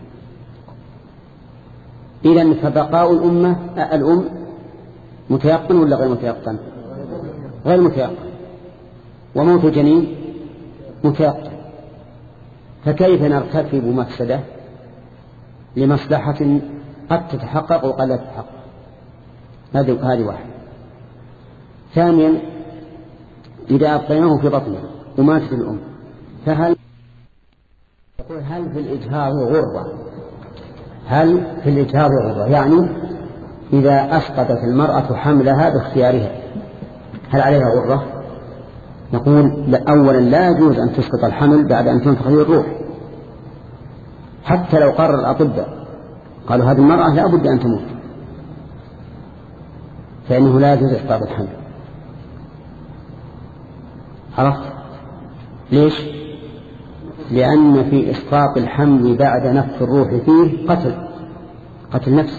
إذن فبقاء الأمة الأم متيقن ولا غير متيقن؟ غير متيقن. وموت الجنين متيقن. فكيف نرتكب مفسدة لمصلحة قد تتحقق وقد لا تتحقق؟ هذه هذه واحدة. ثانيا، إذا أبقيناه في بطنه وماتت الأم فهل يقول هل في الإجهاض غرة؟ هل في الإجهاض غرة؟ يعني إذا أسقطت المرأة حملها باختيارها هل عليها غرة؟ نقول أولا لا يجوز أن تسقط الحمل بعد أن تنفخ فيه الروح، حتى لو قرر الأطباء قالوا هذه المرأة لا بد أن تموت، فإنه لا يجوز إسقاط الحمل. عرفت ليش؟ لأن في إسقاط الحمل بعد نفخ الروح فيه قتل قتل نفس.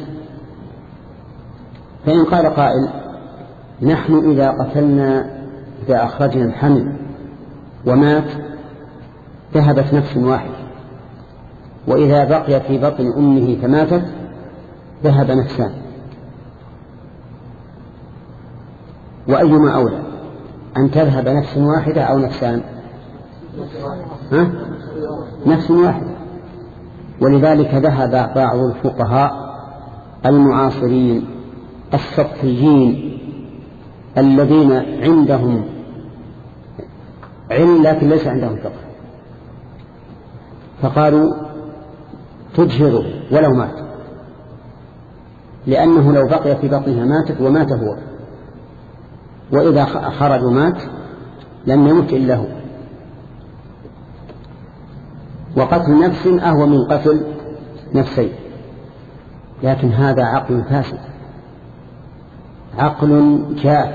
فإن قال قائل نحن إذا قتلنا إذا أخرجنا الحمل ومات ذهبت نفس واحدة، وإذا بقي في بطن أمه فماتت ذهب نفسان، وأيما أولى أن تذهب نفس واحدة أو نفسان؟ ها؟ نفس واحدة. ولذلك ذهب بعض الفقهاء المعاصرين السطحيين الذين عندهم علم لكن ليس عندهم فقه، فقالوا تجهضه ولو مات، لأنه لو بقي في بطنها ماتت ومات هو، وإذا خرج مات لم يمت إلا هو. وقتل نفس أهوى من قتل نفسين. لكن هذا عقل فاسد، عقل جاف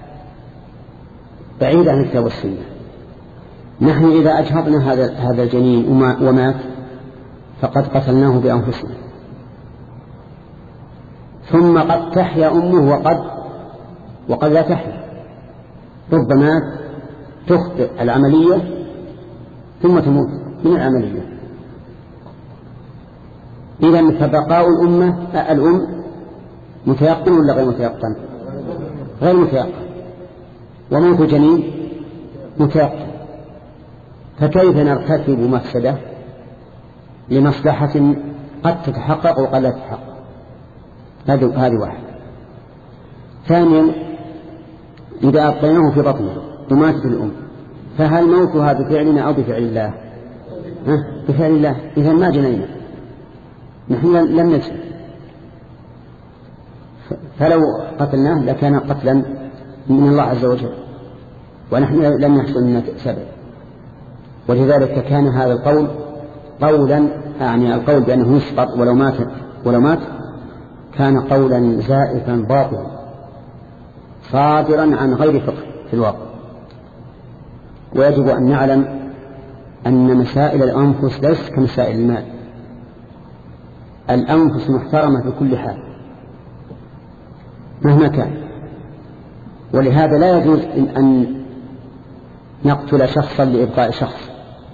بعيد عن الكتاب والسنة. نحن إذا أجهضنا هذا هذا الجنين ومات فقد قتلناه بأنفسنا، ثم قد تحيا أمه وقد وقد لا تحيا، ربما تخطئ العملية ثم تموت من العملية. إذن فبقاء الأمة الأم متيقن ولا غير متيقن؟ غير متيقن. وموت الجنين متيقن. فكيف نرتكب مفسدة لمصلحة قد تتحقق وقد لا تتحقق؟ هذه واحدة. ثانيا، إذا أبقيناه في بطنه وماتت الأم فهل موتها بفعلنا أو بفعل الله؟ ها؟ بفعل الله. إذا ما جنينا، نحن لم نجن، فلو قتلناه لكان قتلا من الله عز وجل، ونحن لم يحصل لنا سبب. ولذلك كان هذا القول قولا، يعني القول بأنه يسقط ولو مات ولو مات كان قولا زائفا باطلا صادرا عن غير فقه في الواقع. ويجب أن نعلم أن مسائل الأنفس ليست كمسائل المال. الأنفس محترمة في كل حال مهما كان، ولهذا لا يجوز أن نقتل شخصا لإبقاء شخص.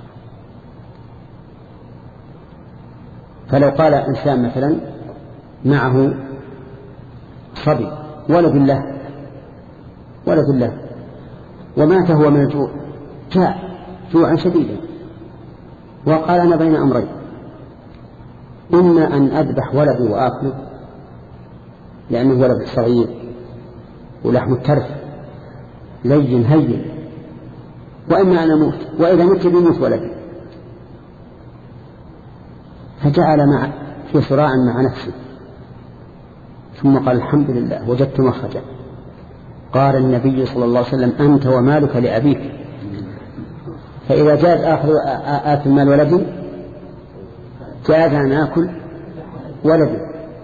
فلو قال إنسان مثلا معه صبي ولد الله ولد الله ومات هو من الجوع، جاع جوعا شديدا، وقال أنا بين أمرين، إما أن أذبح ولدي وآكله لأنه ولد صغير ولحم الترف لين هين، وإما أن أموت، وإذا مت بيموت ولدي. فجعل مع في صراع مع نفسه، ثم قال الحمد لله وجدت مخرجا. قال النبي صلى الله عليه وسلم أنت ومالك لأبيك، فإذا جاز آخر آكل مال ولدي جاز أن آكل ولدي،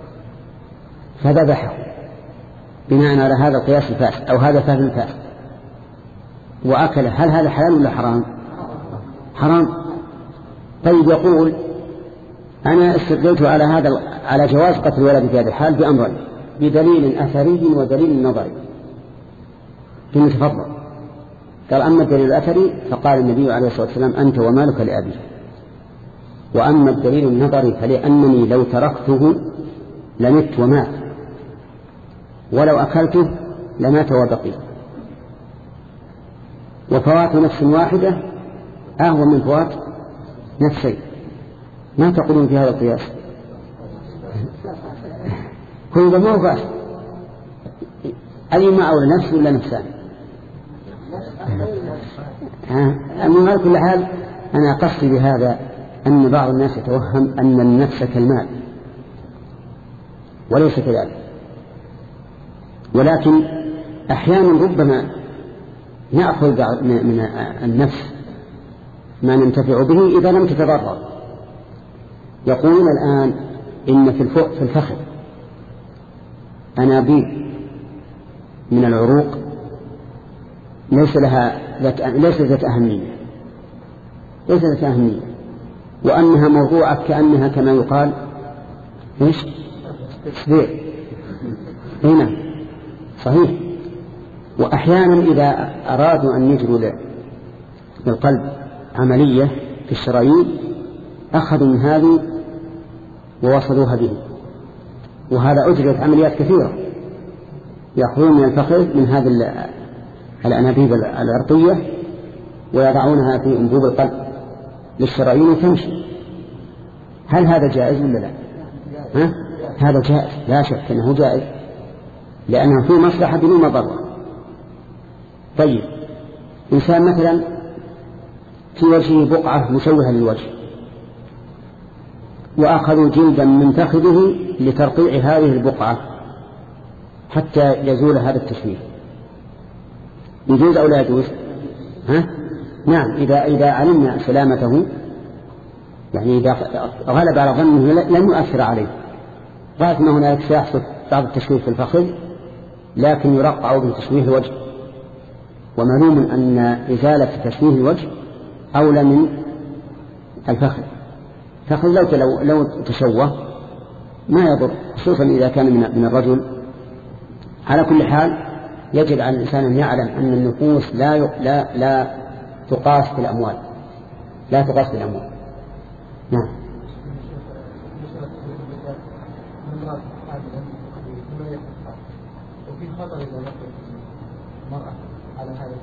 فذبحه بناء على هذا القياس الفاسد أو هذا فهم الفاسد وأكله. هل هذا حلال ولا حرام؟ حرام. طيب يقول أنا استدلت على هذا على جواز قتل ولد في هذا الحال بأمرين، بدليل أثري ودليل نظري. ثم تفضل. قال أما الدليل الأثري فقال النبي عليه الصلاة والسلام أنت ومالك لأبي، وأما الدليل النظري فلأنني لو تركته لمت ومات، ولو أكلته لمات وبقي، وفوات نفس واحدة أهون من فوات نفسين. ما تقولون في هذا القياس؟ كل ما هو فاسد، أي ما أولى نفس ولا نفسان؟ من غير كل حال أنا قصدي بهذا أن بعض الناس يتوهم أن النفس كالمال، وليس كذلك، ولكن أحيانا ربما نأخذ من النفس ما ننتفع به إذا لم تتضرر. يقولون الآن إن في في الفخذ أنابيب من العروق ليس لها ليس ذات أهمية، ليس ذات أهمية، وأنها موضوعة كأنها كما يقال إيش سبيع. هنا صحيح. وأحيانا إذا أرادوا أن يجروا للقلب عملية في الشرايين أخذوا من هذه ووصلوها به، وهذا أجرت عمليات كثيرة، يأخذون من الفخذ من هذه الأنابيب العرقية ويضعونها في أنبوب القلب للشرايين وتمشي. هل هذا جائز ولا لا؟ ها؟ هذا جائز، لا شك أنه جائز، لأنه في مصلحة بدون مضرة. طيب إنسان مثلا في وجهه بقعة مشوهة للوجه، وأخذوا جلدا من فخذه لترقيع هذه البقعة حتى يزول هذا التشويه، يجوز أو لا يجوز؟ ها؟ نعم، إذا إذا علمنا سلامته، يعني إذا غلب على ظنه لن يؤثر عليه، رأت أن هناك سيحصل بعض التشويه في الفخذ لكن يرقع بتشويه الوجه، ومعلوم أن إزالة تشويه الوجه أولى من الفخذ. فخذ لو لو تشوه ما يضر، خصوصا إذا كان من الرجل. على كل حال يجب على الإنسان أن يعلم أن النفوس لا لا لا تقاس بالأموال، لا تقاس بالأموال. نعم. وفي خطر إذا نقلت المرأة على هذا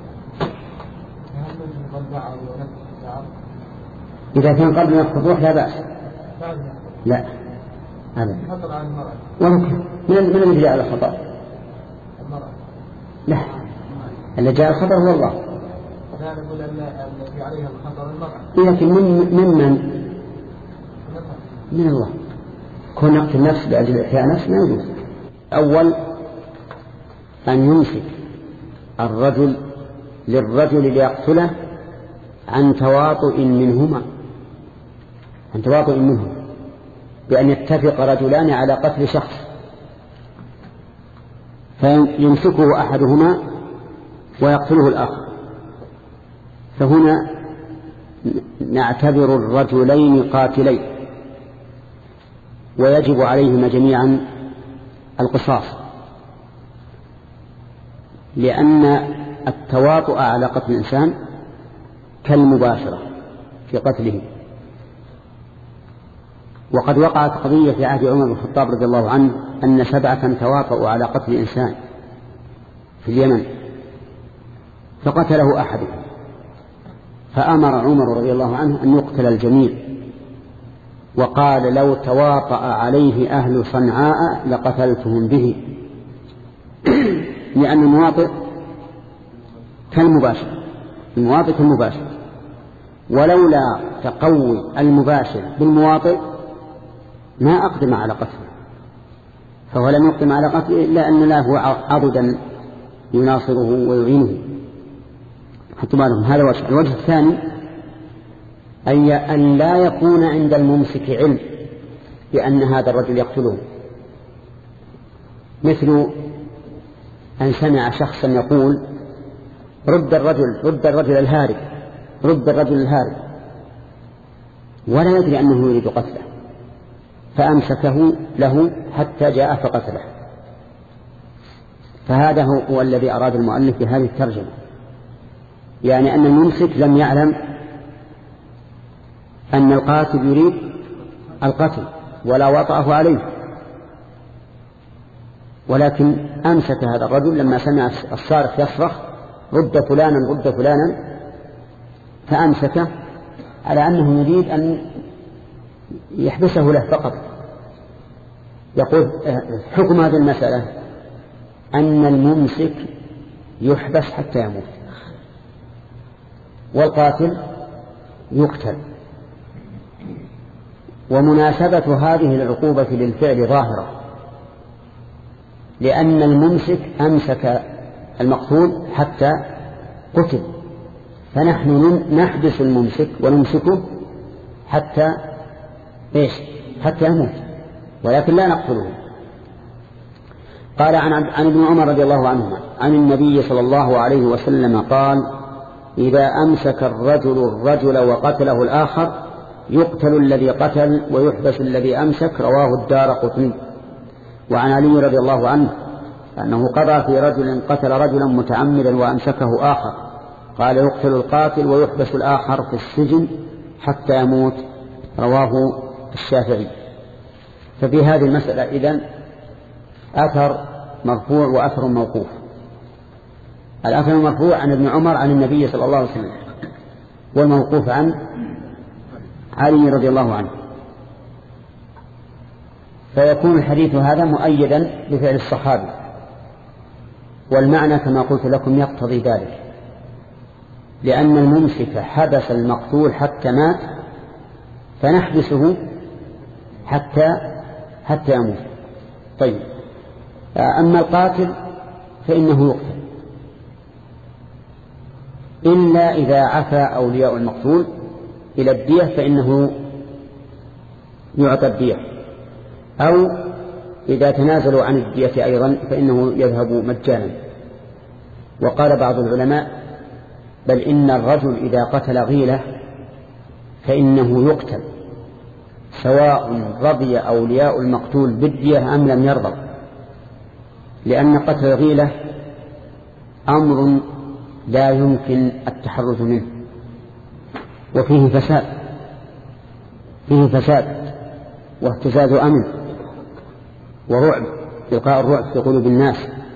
إذا كان قبل نفخ الروح لا بأس. لا أبدا. خطر على المرأة. ولكن من من الذي جاء على الخطر؟ المرأة. لا، اللي جاء الخطر هو الله. لا نقول أن الذي عليها الخطر المرأة. لكن من من من؟ من الله. كون نقتل النفس لأجل إحياء نفس ما يجوز. أول أن يمسك الرجل للرجل ليقتله عن تواطؤ منهما، عن تواطؤ منهما، بأن يتفق رجلان على قتل شخص فيمسكه أحدهما ويقتله الآخر، فهنا نعتبر الرجلين قاتلين ويجب عليهما جميعا القصاص، لأن التواطؤ على قتل الإنسان كالمباشرة في قتله. وقد وقعت قضية في عهد عمر بن الخطاب رضي الله عنه أن سبعة تواطؤوا على قتل إنسان في اليمن فقتله أحدهم، فأمر عمر رضي الله عنه أن يقتل الجميع، وقال لو تواطأ عليه أهل صنعاء لقتلتهم به، لأن المواطئ كالمباشر، المواطئ كالمباشر، ولولا تقوي المباشر بالمواطئ ما أقدم على قتله، فهو لم يقدم على قتله إلا أن له عضدا يناصره ويعينه. حتى بالهم هذا وجه. الوجه الثاني أي أن لا يكون عند الممسك علم بأن هذا الرجل يقتله، مثل أن سمع شخصا يقول رد الرجل رد الرجل الهارب رد الرجل الهارب، ولا يدري أنه يريد قتله، فأمسكه له حتى جاء فقتله. فهذا هو الذي أراد المؤلف بهذه الترجمة، يعني أن الممسك لم يعلم أن القاتل يريد القتل ولا وطأه عليه، ولكن أمسك هذا الرجل لما سمع الصارخ يصرخ رد فلانا رد فلانا، فأمسكه على أنه يريد أن يحبسه له فقط. يقول حكم هذه المسألة أن الممسك يحبس حتى يموت، والقاتل يقتل. ومناسبة هذه العقوبة للفعل ظاهرة، لأن الممسك أمسك المقتول حتى قتل، فنحن نحبس الممسك ونمسكه حتى إيش؟ حتى يموت، ولكن لا نقتله. قال عن, عن ابن عمر رضي الله عنهما عن النبي صلى الله عليه وسلم قال إذا أمسك الرجل الرجل وقتله الآخر يقتل الذي قتل ويحبس الذي أمسك، رواه الدارقطني. وعن علي رضي الله عنه أنه قضى في رجل قتل رجلا متعمدا وأمسكه آخر، قال يقتل القاتل ويحبس الآخر في السجن حتى يموت، رواه الشافعي. ففي هذه المسألة إذن أثر مرفوع وأثر موقوف. الأثر المرفوع عن ابن عمر عن النبي صلى الله عليه وسلم، والموقوف عن علي رضي الله عنه، فيكون الحديث هذا مؤيدا بفعل الصحابي، والمعنى كما قلت لكم يقتضي ذلك، لأن الممسك حبس المقتول حتى مات، فنحبسه حتى حتى يموت. طيب، أما القاتل فإنه يقتل إلا إذا عفى أولياء المقتول إلى الدية فإنه يعطى الدية، أو إذا تنازلوا عن الدية أيضا فإنه يذهب مجانا. وقال بعض العلماء بل إن الرجل إذا قتل غيلة فإنه يقتل سواء رضي أولياء المقتول بالدية أم لم يرضى، لأن قتل الغيلة أمر لا يمكن التحرز منه، وفيه فساد فيه فساد واهتزاز أمن ورعب، إلقاء الرعب في قلوب الناس.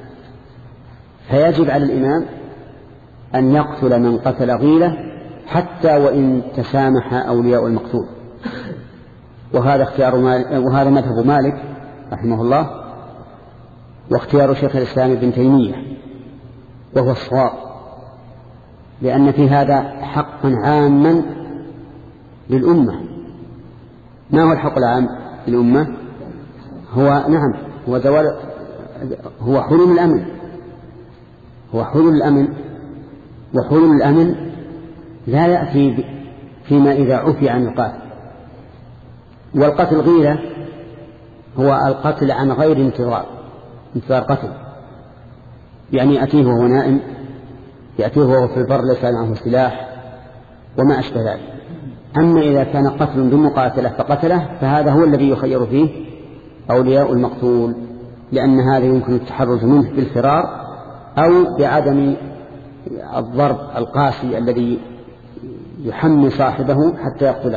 فيجب على الإمام أن يقتل من قتل غيلة حتى وإن تسامح أولياء المقتول. وهذا اختيار مالك، وهذا مذهب مالك رحمه الله، واختيار شيخ الإسلام ابن تيمية، وهو الصواب، لأن في هذا حقا عاما للأمة. ما هو الحق العام للأمة؟ هو نعم هو زوال هو حلول الأمن هو حلول الأمن وحلول الأمن لا يأتي فيما إذا عفي عن القاتل. والقتل غيرة هو القتل عن غير انتظار انتظار قتل، يعني يأتيه وهو نائم، يأتيه وهو في البر ليس معه سلاح وما أشبه ذلك. أما إذا كان قتل بمقاتلة فقتله فهذا هو الذي يخير فيه أولياء المقتول، لأن هذا يمكن التحرز منه بالفرار أو بعدم الضرب القاسي الذي يحمي صاحبه حتى يقتله.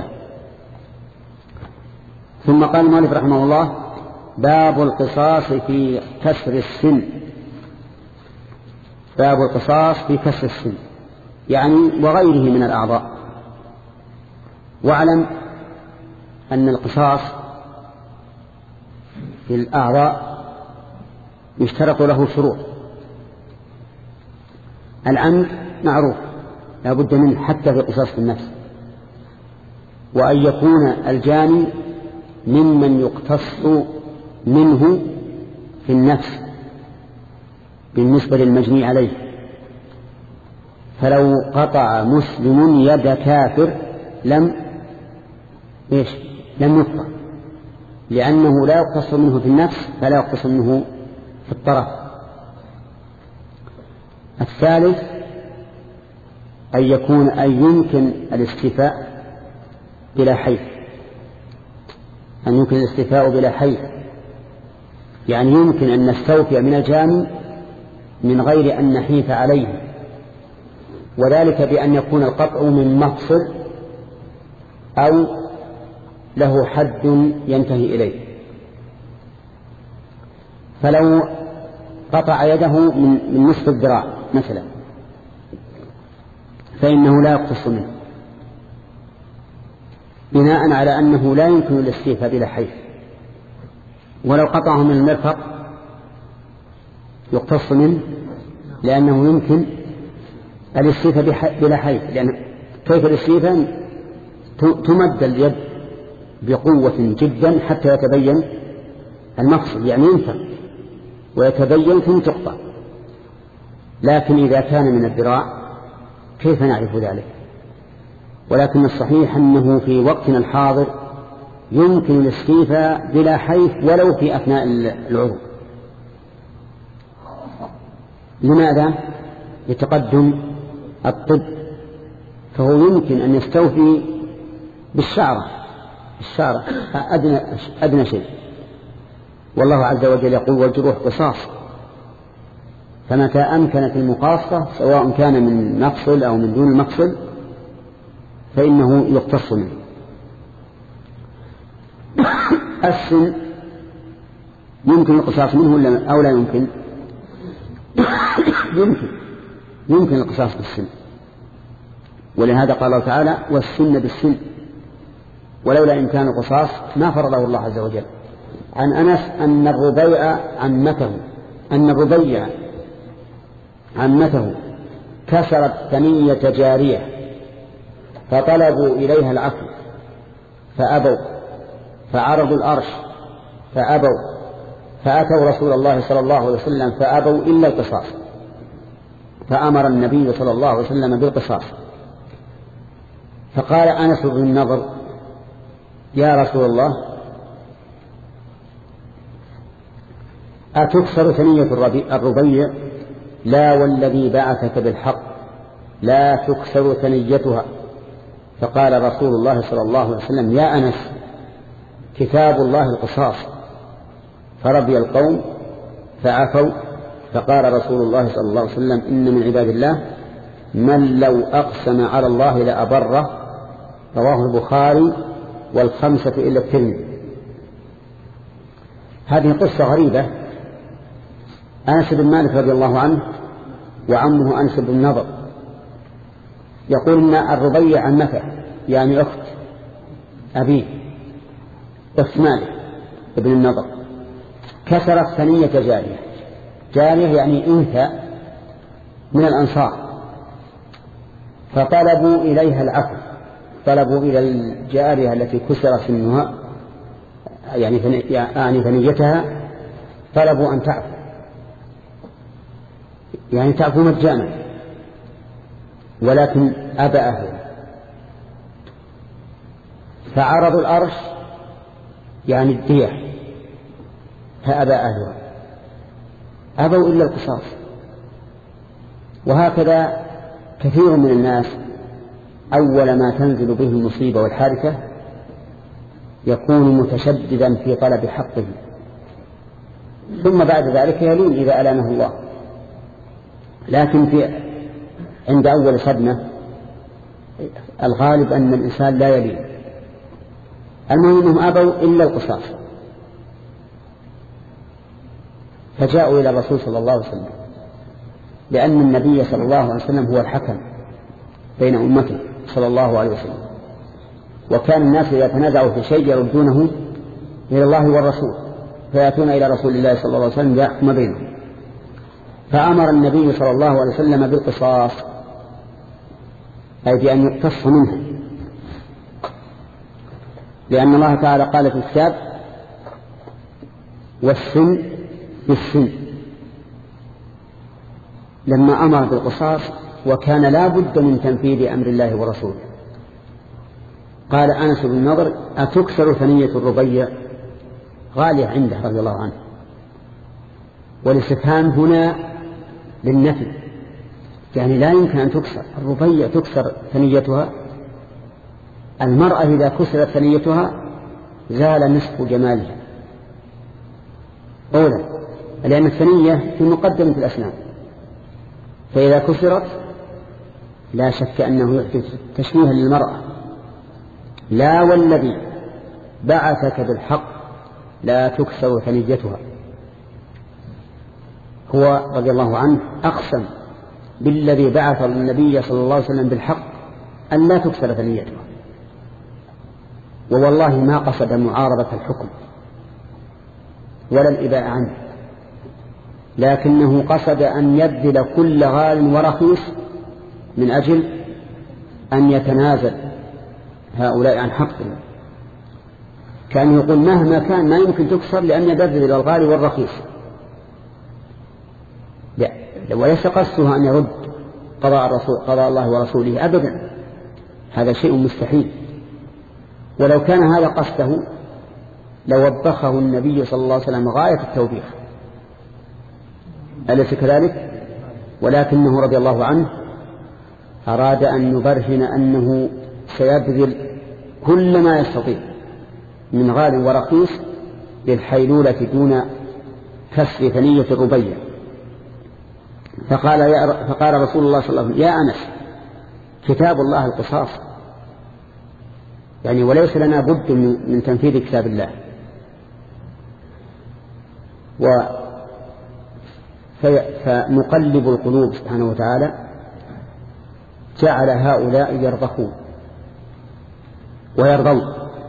ثم قال المؤلف رحمه الله باب القصاص في كسر السن. باب القصاص في كسر السن. يعني وغيره من الأعضاء. واعلم أن القصاص في الأعضاء يشترط له شروط. العمد معروف لا بد منه حتى في قصاص في النفس، وأن يكون الجاني ممن يقتص منه في النفس بالنسبة للمجني عليه. فلو قطع مسلم يد كافر لم إيش لم يقطع، لأنه لا يقتص منه في النفس فلا يقتص منه في الطرف. الثالث أن يكون أن يمكن الاستيفاء بلا حيف، أن يمكن الاستيفاء بلا حيف، يعني يمكن أن نستوفي من الجاني من غير أن نحيف عليه، وذلك بأن يكون القطع من مفصل أو له حد ينتهي إليه. فلو قطع يده من نصف الذراع مثلا فإنه لا يقتص منه، بناء على أنه لا يمكن الاستيفاء بلا حيف. ولو قطعه من المرفق يقتص منه لأنه يمكن الاستيفاء بلا حيف، لأن كيف الاستيفاء تمد اليد بقوة جدا حتى يتبين المفصل، يعني ينفع ويتبين ثم تقطع. لكن إذا كان من الذراع كيف نعرف ذلك؟ ولكن الصحيح أنه في وقتنا الحاضر يمكن الاستيفاء بلا حيف ولو في أثناء العروض. لماذا؟ لتقدم الطب، فهو يمكن أن يستوفي بالشعرة الشعرة أدنى, أدنى شيء، والله عز وجل يقول والجروح قصاص. فمتى أمكنت المقاصة سواء كان من مفصل أو من دون المفصل فإنه يقتص منه. السن يمكن القصاص منه أو لا يمكن؟ يمكن يمكن القصاص بالسن، ولهذا قال الله تعالى والسن بالسن، ولولا إمكان القصاص ما فرضه الله عز وجل. عن أنس أن الربيع عمته أن الربيع عمته كسرت ثنية جارية فطلبوا إليها العفو فأبوا، فعرضوا الأرش فأبوا، فأتوا رسول الله صلى الله عليه وسلم فأبوا إلا القصاص، فأمر النبي صلى الله عليه وسلم بالقصاص. فقال أنس بن النضر يا رسول الله أتكسر ثنية الربيع؟ لا والذي بعثك بالحق لا تكسر ثنيتها. فقال رسول الله صلى الله عليه وسلم يا أنس كتاب الله القصاص. فرضي القوم فعفوا. فقال رسول الله صلى الله عليه وسلم إن من عباد الله من لو أقسم على الله لأبره. رواه البخاري والخمسة إلا الترمذي. هذه قصة غريبة. أنس بن مالك رضي الله عنه وعمه أنس بن النضر يقول إن الربيع عمته يعني أخت أبيه أخت مالك ابن النضر كسرت ثنية جارية. جارية يعني أنثى من الأنصار، فطلبوا إليها العفو، طلبوا إلى الجارية التي كسر سنها يعني يعني ثنيتها، طلبوا أن تعفو يعني تعفو مجانا، ولكن أبى أهلها. فعرضوا الأرش يعني الدية فأبى أهلها، أبوا إلا القصاص. وهكذا كثير من الناس أول ما تنزل به المصيبة والحادثة يكون متشددا في طلب حقه، ثم بعد ذلك يلين إذا ألامه الله. لكن في عند أول صدمة الغالب أن الإنسان لا يلين. المهم أنهم أبوا إلا القصاص، فجاءوا إلى الرسول صلى الله عليه وسلم لأن النبي صلى الله عليه وسلم هو الحكم بين أمته صلى الله عليه وسلم. وكان الناس إذا تنازعوا في شيء يردونه إلى الله والرسول، فيأتون إلى رسول الله صلى الله عليه وسلم ليحكم بينهم. فأمر النبي صلى الله عليه وسلم بالقصاص، أي بأن يقتص منه، لأن الله تعالى قال في الكتاب: والسن بالسن، لما أمر بالقصاص وكان لا بد من تنفيذ أمر الله ورسوله. قال أنس بن النضر: أتكسر ثنية الربيع؟ غالية عنده رضي الله عنه. والاستفهام هنا للنفي، يعني لا يمكن أن تكسر الربيع، تكسر ثنيتها. المرأة إذا كسرت ثنيتها زال نصف جمالها أولا، لأن الثنية في مقدمة الأسنان، فإذا كسرت لا شك أنه يحدث تشويها للمرأة. لا والذي بعثك بالحق لا تكسر ثنيتها. هو رضي الله عنه أقسم بالذي بعث النبي صلى الله عليه وسلم بالحق أن لا تكسر ثنيتها، ووالله ما قصد معارضة الحكم ولا الإباء عنه، لكنه قصد أن يبذل كل غال ورخيص من أجل أن يتنازل هؤلاء عن حقهم. كان يقول مهما كان ما يمكن تكسر لأن يبذل الغالي والرخيص، وليس قصده أن يرد قضاء, الرسول قضاء الله ورسوله أبدا، هذا شيء مستحيل. ولو كان هذا قصده لوبخه النبي صلى الله عليه وسلم غاية التوبيخ، أليس كذلك؟ ولكنه رضي الله عنه أراد أن يبرهن أنه سيبذل كل ما يستطيع من غال ورخيص للحيلولة دون كسر ثنية الربيع. فقال, يا فقال رسول الله صلى الله عليه وسلم: يا أنس، كتاب الله القصاص، يعني وليس لنا بد من تنفيذ كتاب الله. و فمقلب القلوب سبحانه وتعالى جعل هؤلاء يرضخون ويرضون،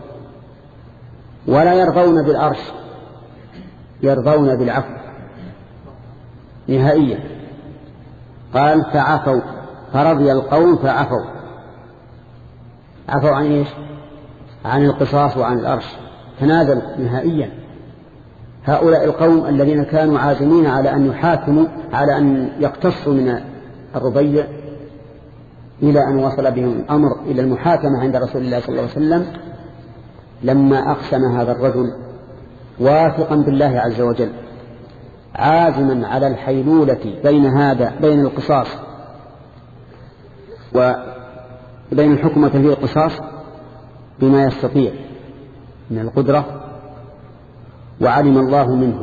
ولا يرضون بالعرش، يرضون بالعفو نهائيا. قال: فعفوا، فرضي القوم فعفوا. عفوا عن ايش؟ عن القصاص وعن العرش، تنازلوا نهائيا. هؤلاء القوم الذين كانوا عازمين على أن يحاكموا، على أن يقتصوا من الربيع، إلى أن وصل بهم الأمر إلى المحاكمة عند رسول الله صلى الله عليه وسلم، لما أقسم هذا الرجل واثقا بالله عز وجل، عازما على الحيلولة بين هذا بين القصاص وبين الحكم وتنفيذ القصاص بما يستطيع من القدرة، وعلم الله منه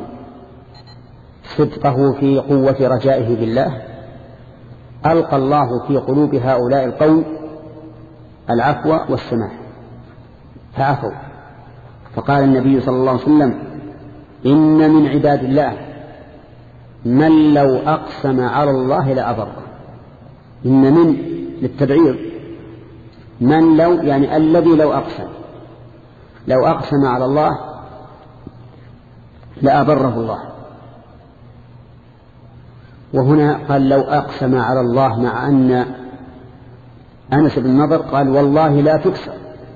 صدقه في قوة رجائه بالله، ألقى الله في قلوب هؤلاء القوم العفو والسماح فعفوا. فقال النبي صلى الله عليه وسلم: إن من عباد الله من لو أقسم على الله لأبره. إن من للتبعيض، من لو يعني الذي لو أقسم، لو أقسم على الله لأبره الله. وهنا قال لو أقسم على الله، مع أن أنس بن النضر قال والله لا تكسر،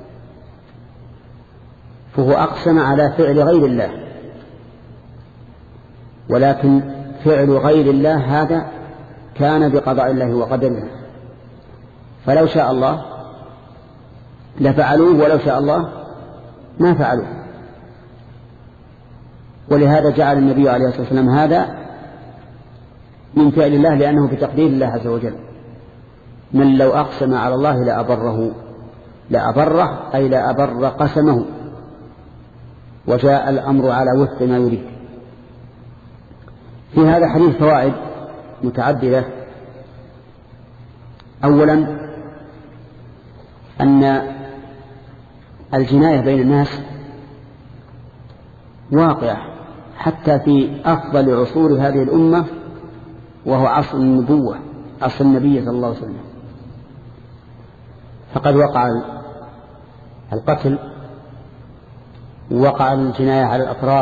فهو أقسم على فعل غير الله، ولكن فعل غير الله هذا كان بقضاء الله وقدره، فلو شاء الله لفعلوه ولو شاء الله ما فعلوه. ولهذا جعل النبي عليه الصلاة والسلام هذا من فعل الله، لأنه بتقدير الله عز وجل. من لو أقسم على الله لأبره، لأبره أي لأبر قسمه، وجاء الأمر على وفق ما يريد. في هذا حديث فوائد متعددة. أولا أن الجناية بين الناس واقعة حتى في أفضل عصور هذه الأمة، وهو عصر النبوة، عصر النبي صلى الله عليه وسلم. فقد وقع القتل، وقع الجناية على الأطراف،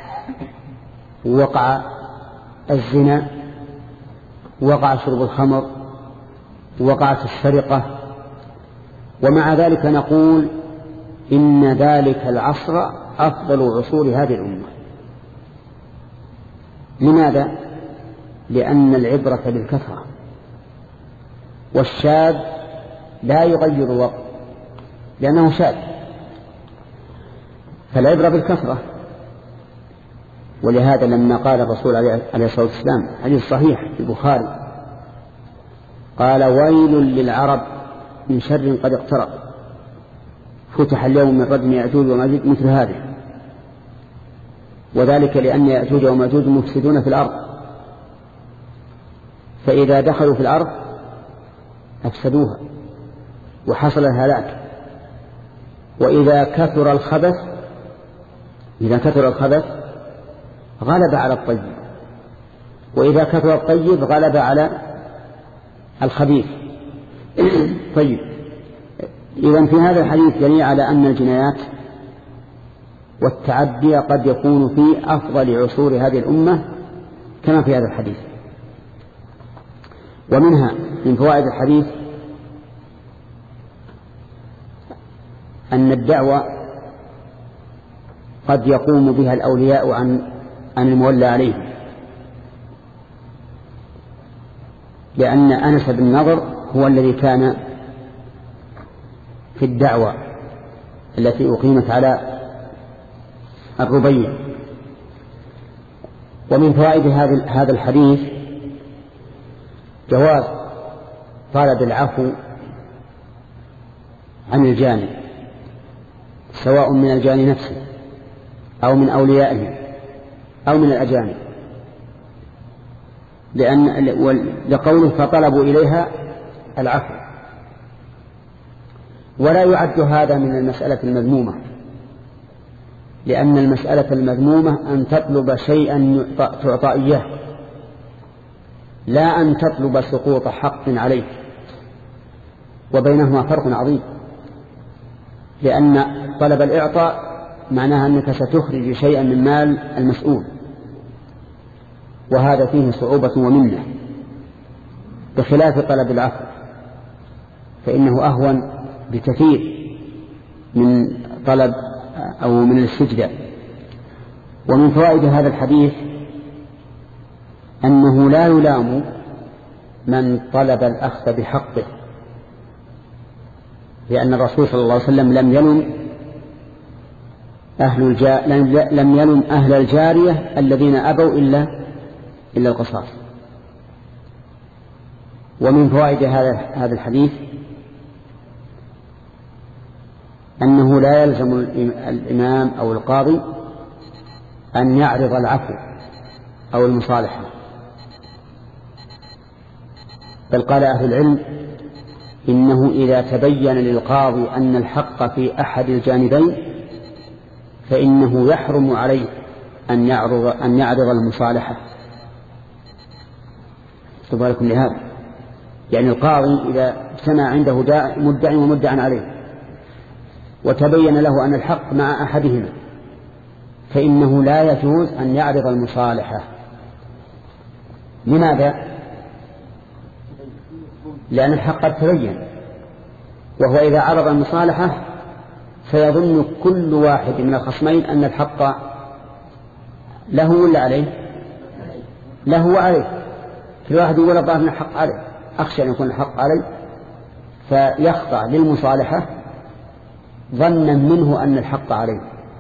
وقع الزنا، وقع شرب الخمر، وقعت السرقة، ومع ذلك نقول إن ذلك العصر أفضل عصور هذه الأمة. لماذا؟ لأن العبرة بالكثرة، والشاذ لا يغير الوقت لأنه شاذ، فالعبرة بالكثرة. ولهذا لما قال الرسول عليه الصلاة والسلام حديث صحيح في البخاري قال: ويل للعرب من شر قد اقترب، فتح اليوم من ردم يأجوج وماجوج مثل هذه، وذلك لأن يأجوج وماجوج مفسدون في الأرض، فإذا دخلوا في الأرض أفسدوها وحصل الهلاك. وإذا كثر الخبث إذا كثر الخبث غلب على الطيب، وإذا كثر الطيب غلب على الخبيث. طيب، إذن في هذا الحديث دليل على أن الجنايات والتعدي قد يكون في أفضل عصور هذه الأمة كما في هذا الحديث. ومنها من فوائد الحديث أن الدعوة قد يقوم بها الأولياء عن عن المولى عليهم، لأن أنس بن نضر هو الذي كان في الدعوة التي أقيمت على الربيع. ومن فوائد هذا الحديث جواز طلب العفو عن الجاني، سواء من الجاني نفسه أو من أوليائه أو من الأجانب، لأن لقوله فطلبوا إليها العفو. ولا يعد هذا من المسألة المذمومة، لأن المسألة المذمومة أن تطلب شيئا تعطى إياه، لا أن تطلب سقوط حق عليه، وبينهما فرق عظيم. لأن طلب الإعطاء معناها أنك ستخرج شيئا من مال المسؤول، وهذا فيه صعوبة ومنة، بخلاف طلب العفو فإنه أهون بكثير من طلب أو من الاستجداء. ومن فوائد هذا الحديث أنه لا يلام من طلب الأخذ بحقه، لأن الرسول صلى الله عليه وسلم لم يلم أهل الجا... لم يلم أهل الجارية الذين أبوا إلا إلا القصاص. ومن فوائد هذا هذا الحديث أنه لا يلزم الإمام أو القاضي أن يعرض العفو أو المصالحة، بل قال أهل العلم إنه إذا تبين للقاضي أن الحق في أحد الجانبين فإنه يحرم عليه أن يعرض أن يعرض المصالحة. تباركم لهذا، يعني القاضي إذا اجتمع عنده مدعي ومدعى عليه وتبين له أن الحق مع أحدهما فإنه لا يجوز أن يعرض المصالحة. لماذا؟ لأن الحق قد تبين، وهو إذا عرض المصالحة فيظن كل واحد من الخصمين أن الحق له ولا عليه، له وعليه، كل واحد يقول الظاهر أن الحق عليه، أخشى أن يكون الحق عليه فيخضع للمصالحة ظنا منه أن الحق عليه.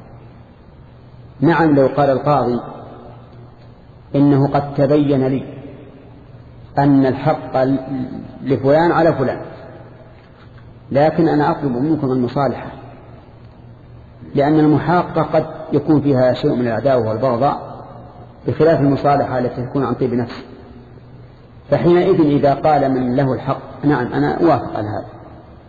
نعم، لو قال القاضي إنه قد تبين لي أن الحق لفلان على فلان، لكن أنا أطلب منكم المصالحة، لأن المحاقة قد يكون فيها شيء من العداوة والبغضاء بخلاف المصالحة التي تكون عن طيب نفس. فحينئذ إذا قال من له الحق نعم أنا أوافق على هذا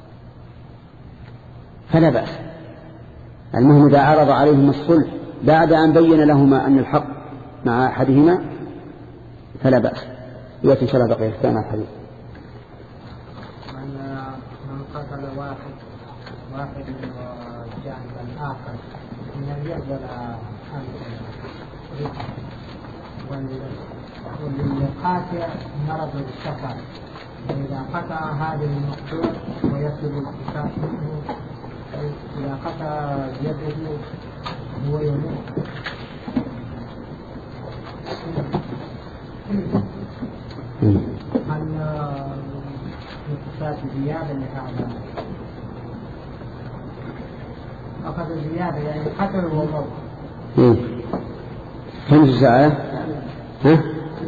فلا بأس. المهم إذا عرض عليهم الصلح بعد أن بين لهما أن الحق مع أحدهما فلا بأس. يأتي إن شاء الله بقية كلام الحديث. من قتل واحد واحد والجانب الآخر من اليد ولا والقاطع مرض السفر، وإذا قطع هذا المقطوع ويطلب القصاص منه، إذا قطع يده هو يموت. هل القصاص زيادة لهذا؟ أخذ زيادة يعني قتل وموت. كم السؤال؟ ها؟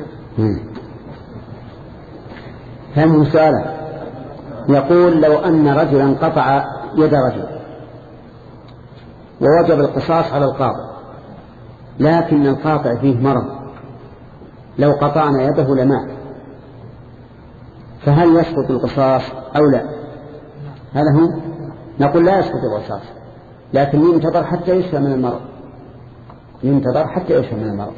فهم سؤاله. يقول لو أن رجلا قطع يد رجل ووجب القصاص على القاطع، لكن القاطع فيه مرض، لو قطعنا يده لمات، فهل يسقط القصاص أو لا؟ هذا هو. نقول لا يسقط القصاص، لكن ينتظر حتى يشفى من المرض، ينتظر حتى يشفى من المرض.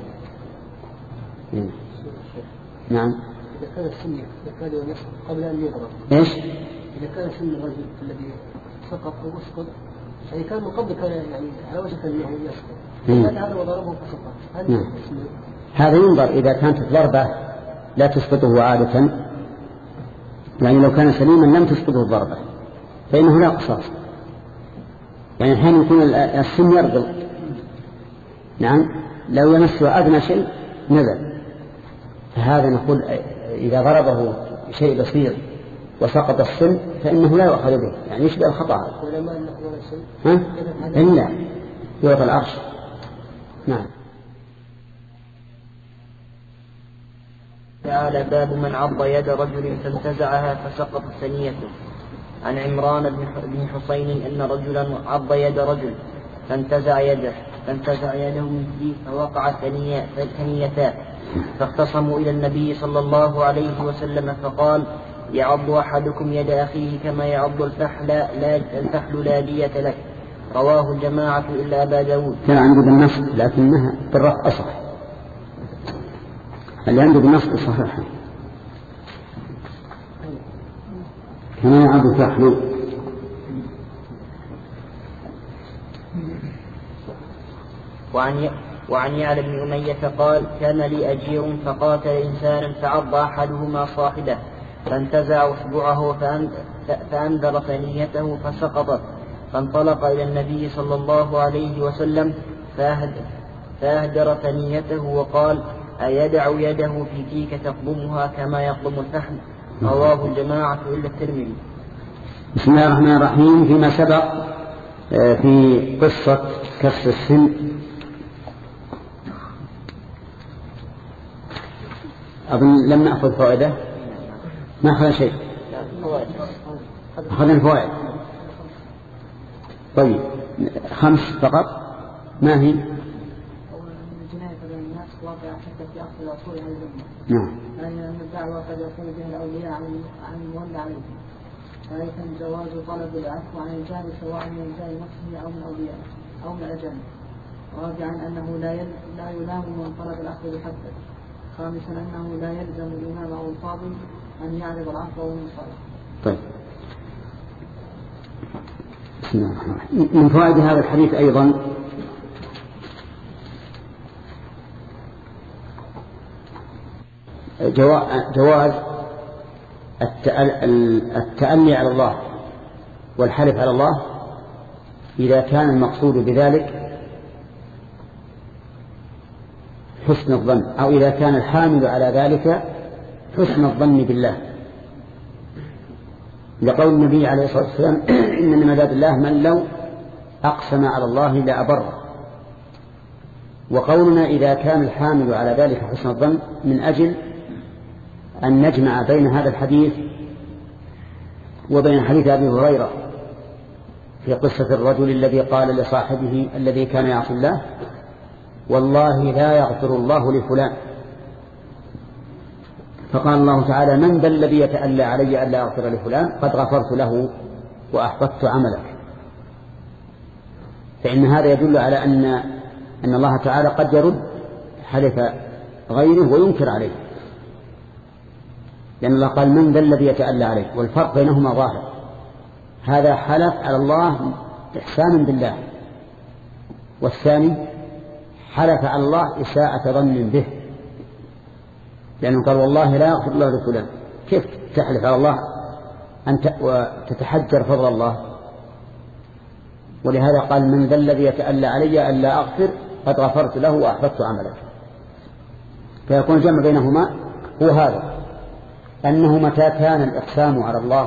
نعم. إذا كان السن إذا كان يسقط قبل أن يضرب. إيش؟ إذا كان سن الرجل الذي سقط أو يسقط يعني كان من قبل كان يعني على وجه أنه يسقط، هذا وضربه فسقط. هذا نعم. هذا ينظر إذا كانت الضربة لا تسقطه عادة، يعني لو كان سليما لم تسقطه الضربة فإنه لا قصاص. يعني حين يكون السن يرجل، نعم، لو يمسه أدنى شيء نزل، فهذا نقول إذا ضربه شيء بسيط وسقط السن فإنه لا يؤخذ به، يعني يشبه الخطأ. ها؟ إلا يعطى العرش. نعم. تعالى باب من عض يد رجل فانتزعها فسقط ثنيته. عن عمران بن حسين أن رجلا عض يد رجل فانتزع يده فانتزع يده من فيه فوقع ثنيتان، فاختصموا إلى النبي صلى الله عليه وسلم فقال: يعض أحدكم يد أخيه كما يعض الفحل لا الفحل لا دية لك. رواه الجماعة إلا أبا داود. كان عنده بالنص لكنها بالرفع أصح، اللي عنده بالنص صحيح كما يعض الفحل. وعن وعن يعلى بن أمية قال: كان لي أجير فقاتل إنسانا فعض أحدهما صاحبه فانتزع أصبعه فأنذر ثنيته فسقطت، فانطلق إلى النبي صلى الله عليه وسلم فأهدر ثنيته وقال: أيدع يده في فيك تقضمها كما يقضم الفحل؟ رواه الجماعة إلا الترمذي. بسم الله الرحمن الرحيم. فيما سبق في قصة كسر السن أظن لم نأخذ فائدة، ما أخذ شيء، أخذنا الفوائد. طيب خمس فقط. ما هي؟ الجناية بين الناس واقعة حتى في أصل الأصول عن الذمة. نعم. يعني أن الدعوة قد يكون بها الأولياء عن عن المولى عليهم، فليس جواز طلب العفو عن الجاني سواء من جاني نفسه أو من أوليائه أو من الأجانب. رابعا أنه لا لا يلام من طلب العفو بحقه. خامسا أنه لا يلزم الإمام أو القاضي أن يعرض العفو والمصالحة. طيب. بسم الله الرحمن الرحيم. من فوائد هذا الحديث أيضا جواز التألي على الله والحلف على الله إذا كان المقصود بذلك حسن الظن، أو إذا كان الحامل على ذلك حسن الظن بالله، لقول النبي عليه الصلاة والسلام: إن من عباد الله من لو أقسم على الله لأبره. وقولنا إذا كان الحامل على ذلك حسن الظن من أجل أن نجمع بين هذا الحديث وبين حديث أبي هريرة في قصة الرجل الذي قال لصاحبه الذي كان يعصي الله: والله لا يغفر الله لفلان. فقال الله تعالى: من ذا الذي يتألى علي ألا أغفر لفلان؟ قد غفرت له وأحبطت عملك. فإن هذا يدل على أن أن الله تعالى قد يرد حلف غيره وينكر عليه، لأن الله قال: من ذا الذي يتألى عليه، والفرق بينهما ظاهر. هذا حلف على الله إحسانا بالله، والثاني حلف على الله إساءة ظن به، لأنه قال والله لا يغفر الله لفلان. كيف تحلف على الله أن وتتحجر فضل الله؟ ولهذا قال من ذا الذي يتألى علي أن لا أغفر قد غفرت له وأحبطت عملك. فيكون الجمع بينهما هو هذا، أنه متى كان الإقسام على الله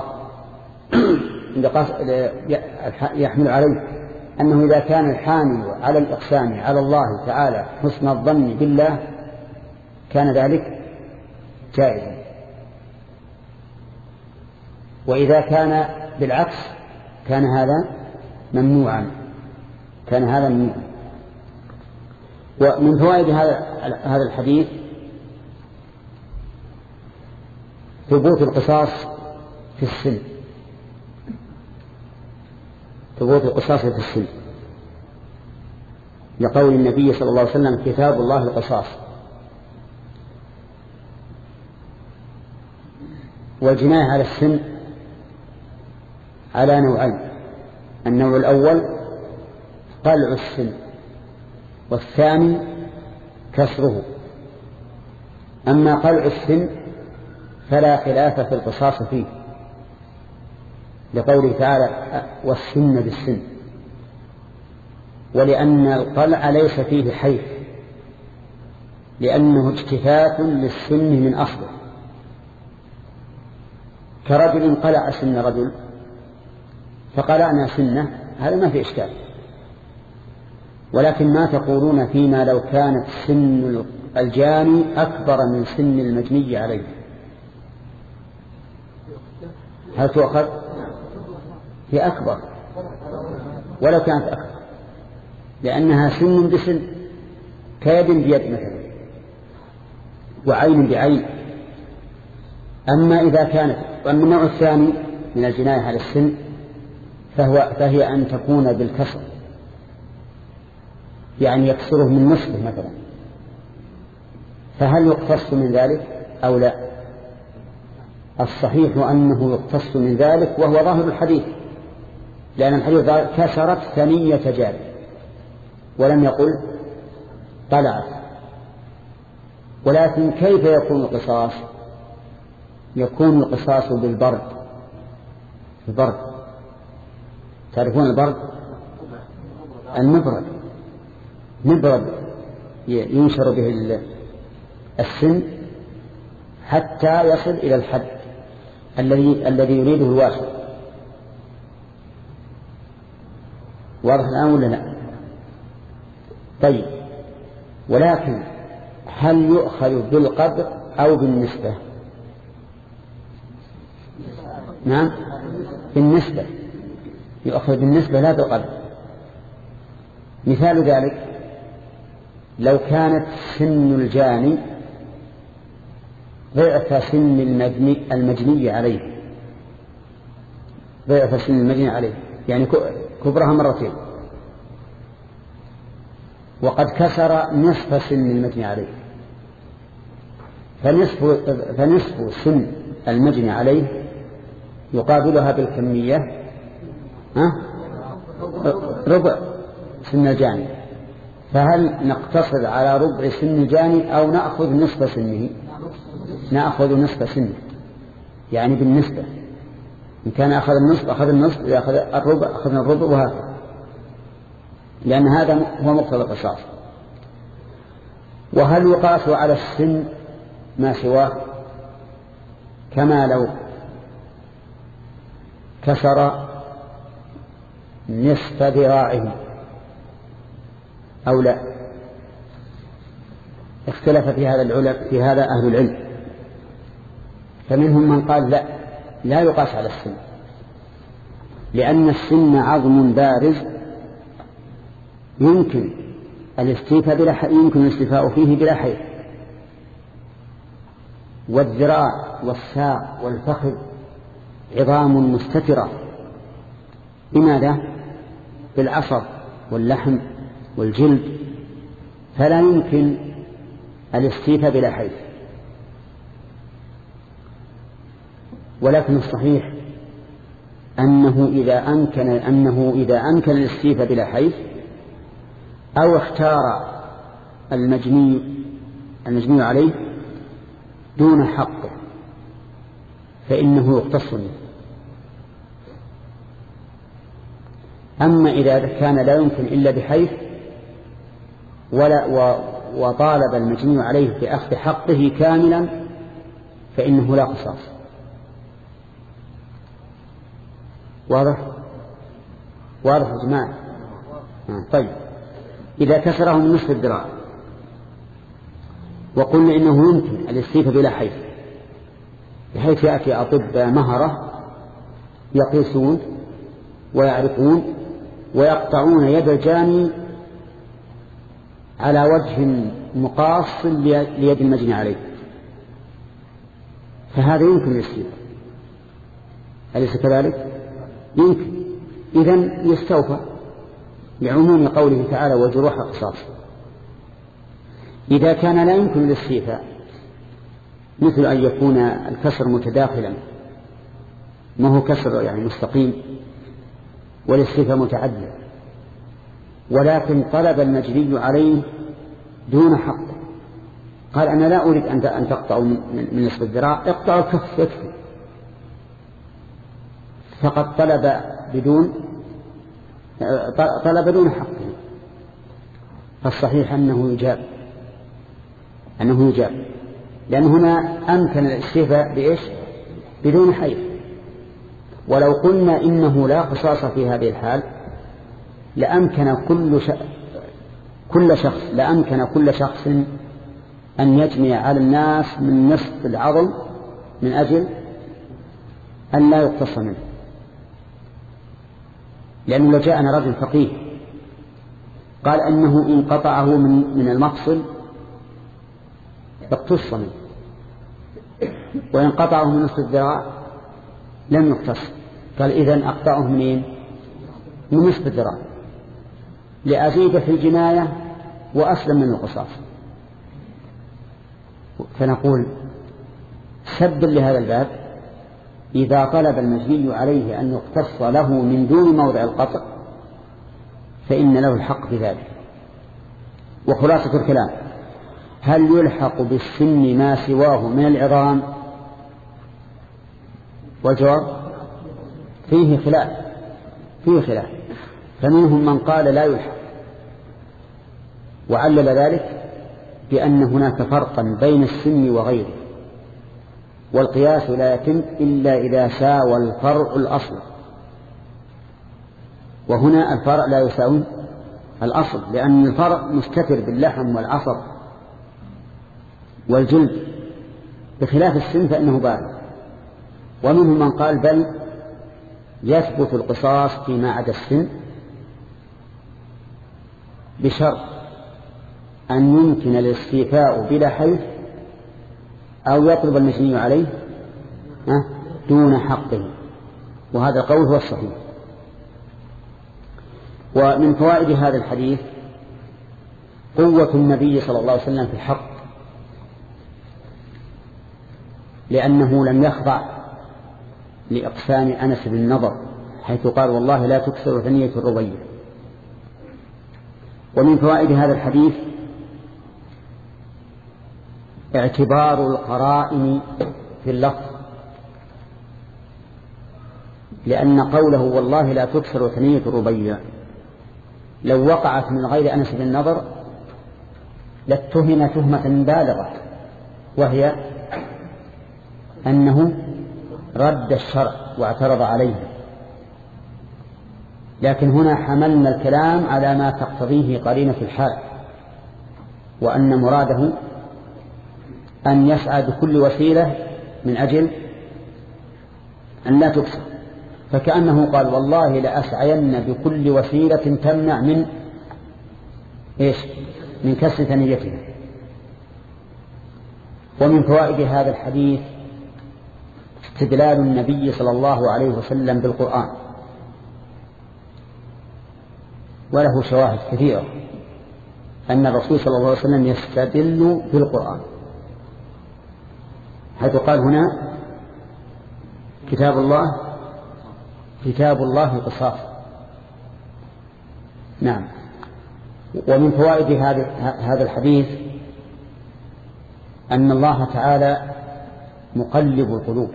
يحمل عليه أنه إذا كان الحامل على الإقسام على الله تعالى حسن الظن بالله كان ذلك جائزا، وإذا كان بالعكس كان هذا ممنوعا كان هذا ممنوعا. ومن فوائد هذا الحديث ثبوت القصاص في السن، ثبوت القصاص في السن لقول النبي صلى الله عليه وسلم كتاب الله القصاص. والجناية على السن على نوعين: النوع الأول قلع السن، والثاني كسره. أما قلع السن فلا خلاف في القصاص فيه لقوله تعالى والسن بالسن، ولأن القلع ليس فيه حيف لأنه اجتثاث للسن من أصله، كرجل قلع سن رجل فقلعنا سنه هذا ما في إشكال. ولكن ما تقولون فيما لو كانت سن الجاني أكبر من سن المجني عليه؟ هل تؤخذ؟ هي أكبر ولو كانت أكبر، لأنها سن بسن كيد بيد مثلا وعين بعين. أما إذا كانت أما النوع الثاني من الجناية على السن فهو فهي أن تكون بالكسر، يعني يكسره من نصفه مثلا، فهل يقتص من ذلك أو لا؟ الصحيح أنه يقتص من ذلك، وهو ظاهر الحديث، لأن الحديث كسرت ثنية جاري ولم يقل طلعت. ولكن كيف يكون القصاص؟ يكون القصاص بالبرد، البرد تعرفون البرد؟ المبرد، مبرد ينشر به السن حتى يصل إلى الحد الذي الذي يريده الواشي. واضح الآن ولا لا؟ طيب، ولكن هل يؤخذ بالقدر أو بالنسبة؟ نعم بالنسبة، يؤخذ بالنسبة لا بالقدر. مثال ذلك لو كانت سن الجاني ضعف سن المجني, المجني عليه ضعف سن المجني عليه يعني كبرها مرتين، وقد كسر نصف سن المجني عليه، فنصف, فنصف سن المجني عليه يقابلها بالكمية ها؟ ربع سن الجاني. فهل نقتصر على ربع سن الجاني أو نأخذ نصف سنه؟ نأخذ نصف سنه، يعني بالنسبة، إن كان أخذ النصف أخذ النصف، إذا أخذ الربع أخذنا الربع، وهكذا، لأن هذا هو مقتضى القصاص. وهل يقاس على السن ما سواه؟ كما لو كسر نصف ذراعه أو لا؟ اختلف في هذا العلم في هذا أهل العلم، فمنهم من قال لا لا يقاس على السن، لأن السن عظم بارز يمكن الاستيفاء بلا حيث، يمكن الاستيفاء فيه بلا حيث، والذراع والساق والفخذ عظام مستترة. لماذا؟ بالعصب واللحم والجلد، فلا يمكن الاستيفاء بلا حيث. ولكن الصحيح أنه إذا أمكن أنه إذا أمكن الاستيفاء بلا حيف أو اختار المجني المجني عليه دون حقه فإنه يقتص منه. أما إذا كان لا يمكن إلا بحيف ولا وطالب المجني عليه بأخذ حقه كاملا فإنه لا قصاص. واضح واضح يا جماعة؟ طيب إذا كسره من نصف الذراع وقلنا إنه يمكن الاستيفاء بلا حيف بحيث يأتي أطباء مهرة يقيسون ويعرفون ويقطعون يد الجاني على وجه مقاص ليد المجني عليه، فهذا يمكن الاستيفاء، أليس كذلك؟ يمكن، إذن يستوفى لعموم قوله تعالى وجروح قصاص. إذا كان لا يمكن الاستيفاء مثل أن يكون الكسر متداخلا ما هو كسر يعني مستقيم والاستيفاء متعدد ولكن طلب المجني عليه دون حق، قال أنا لا أريد أن تقطع من نصف الذراع، اقطع الكف يكفي، فقد طلب بدون طلب دون حق، فالصحيح أنه يجاب أنه يجاب لأن هنا أمكن الاستيفاء بإيش؟ بدون حيف. ولو قلنا إنه لا قصاص في هذه الحال لأمكن كل ش... كل شخص لأمكن كل شخص أن يجني على الناس من نصف العظم من أجل أن لا يقتص منه، لأنه لو جاءنا رجل فقيه قال أنه إن قطعه من, من المفصل اقتص منه وإن قطعه من نصف الذراع لم يقتص، قال إذن أقطعه منين؟ من نصف الذراع لأزيد في الجناية وأسلم من القصاص. فنقول سد لهذا الباب إذا طلب المجني عليه أن يقتص له من دون موضع القطع فإن له الحق بذلك. وخلاصة الكلام هل يلحق بالسن ما سواه من العظام؟ والجواب فيه خلاف فيه خلاف فمنهم من قال لا يلحق وعلل ذلك بأن هناك فرقا بين السن وغيره، والقياس لا يتم إلا إذا ساوى الفرع الأصل، وهنا الفرع لا يساوي الأصل لأن الفرع مستتر باللحم والعصب والجلد بخلاف السن فإنه بالغ. ومنهم من قال بل يثبت القصاص فيما عدا السن بشرط أن يمكن الاستيفاء بلا حيف أو يطلب المجني عليه دون حقه، وهذا القول هو الصحيح. ومن فوائد هذا الحديث قوة النبي صلى الله عليه وسلم في الحق، لأنه لم يخضع لإقسام أنس بن النضر حيث قال والله لا تكسر ثنية الربيع. ومن فوائد هذا الحديث اعتبار القرائن في اللفظ، لأن قوله والله لا تكسر ثنية الربيع لو وقعت من غير أنس بن النضر لاتهم تهمة بالغة، وهي أنه رد الشرع واعترض عليه، لكن هنا حملنا الكلام على ما تقتضيه قرينة الحال، وأن مراده أن يسعى بكل وسيلة من أجل أن لا تكسر، فكأنه قال والله لأسعين بكل وسيلة تمنع من إيش؟ من كسر ثنيتها. ومن فوائد هذا الحديث استدلال النبي صلى الله عليه وسلم بالقرآن، وله شواهد كثيرة أن الرسول صلى الله عليه وسلم يستدل بالقرآن، حيث قال هنا كتاب الله كتاب الله قصاص. نعم. ومن فوائد هذا الحديث أن الله تعالى مقلب القلوب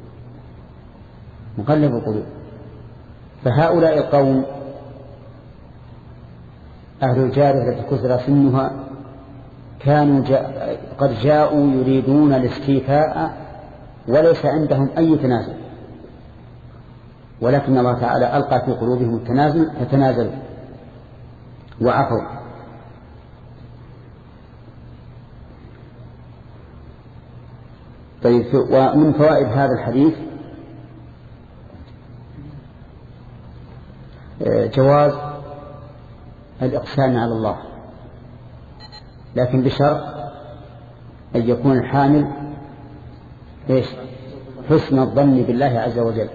مقلب القلوب فهؤلاء القوم أهل الجارية التي كثر سنها كانوا جاء قد جاءوا يريدون الاستيفاء وليس عندهم أي تنازل، ولكن الله تعالى ألقى في قلوبهم التنازل فتنازلوا وعفوا. طيب، ومن فوائد هذا الحديث جواز الإقسام على الله، لكن بشرط أن يكون الحامل إيش؟ حسن الظن بالله عز وجل،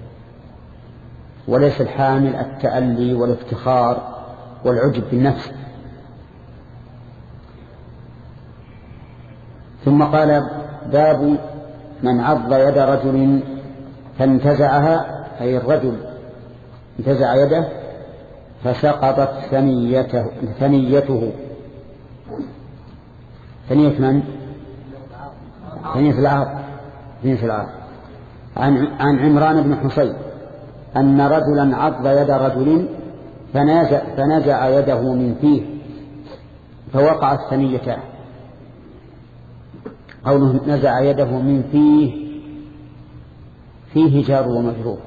وليس الحامل التألي والافتخار والعجب بالنفس. ثم قال: باب من عض يد رجل فانتزعها، أي الرجل انتزع يده فسقطت ثنيته ثنيته ثنية من؟ ثنية العاض ثنية العاض عن عن عمران بن حصين أن رجلا عض يد رجل فنزع, فنزع يده من فيه فوقعت ثنيته. قوله نزع يده من فيه، فيه جار ومجرور.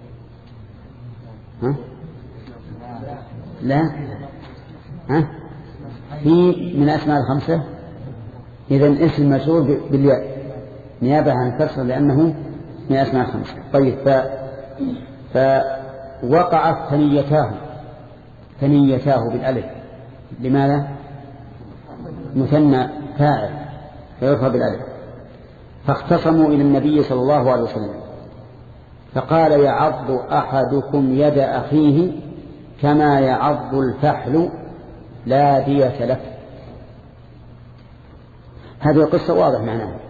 ها؟ لا، ها؟ في من أسماء الخمسة، إذن اسم مجرور بالياء نيابة عن الكسر لأنه من أسماء الخمسة. طيب، ف... فوقعت ثنيتاه ثنيتاه بالألف. لماذا؟ مثنى فاعل فيرفع بالألف. فاختصموا إلى النبي صلى الله عليه وسلم فقال: يعض أحدكم يد أخيه كما يعض الفحل لا دية له. هذه القصة واضح معناها،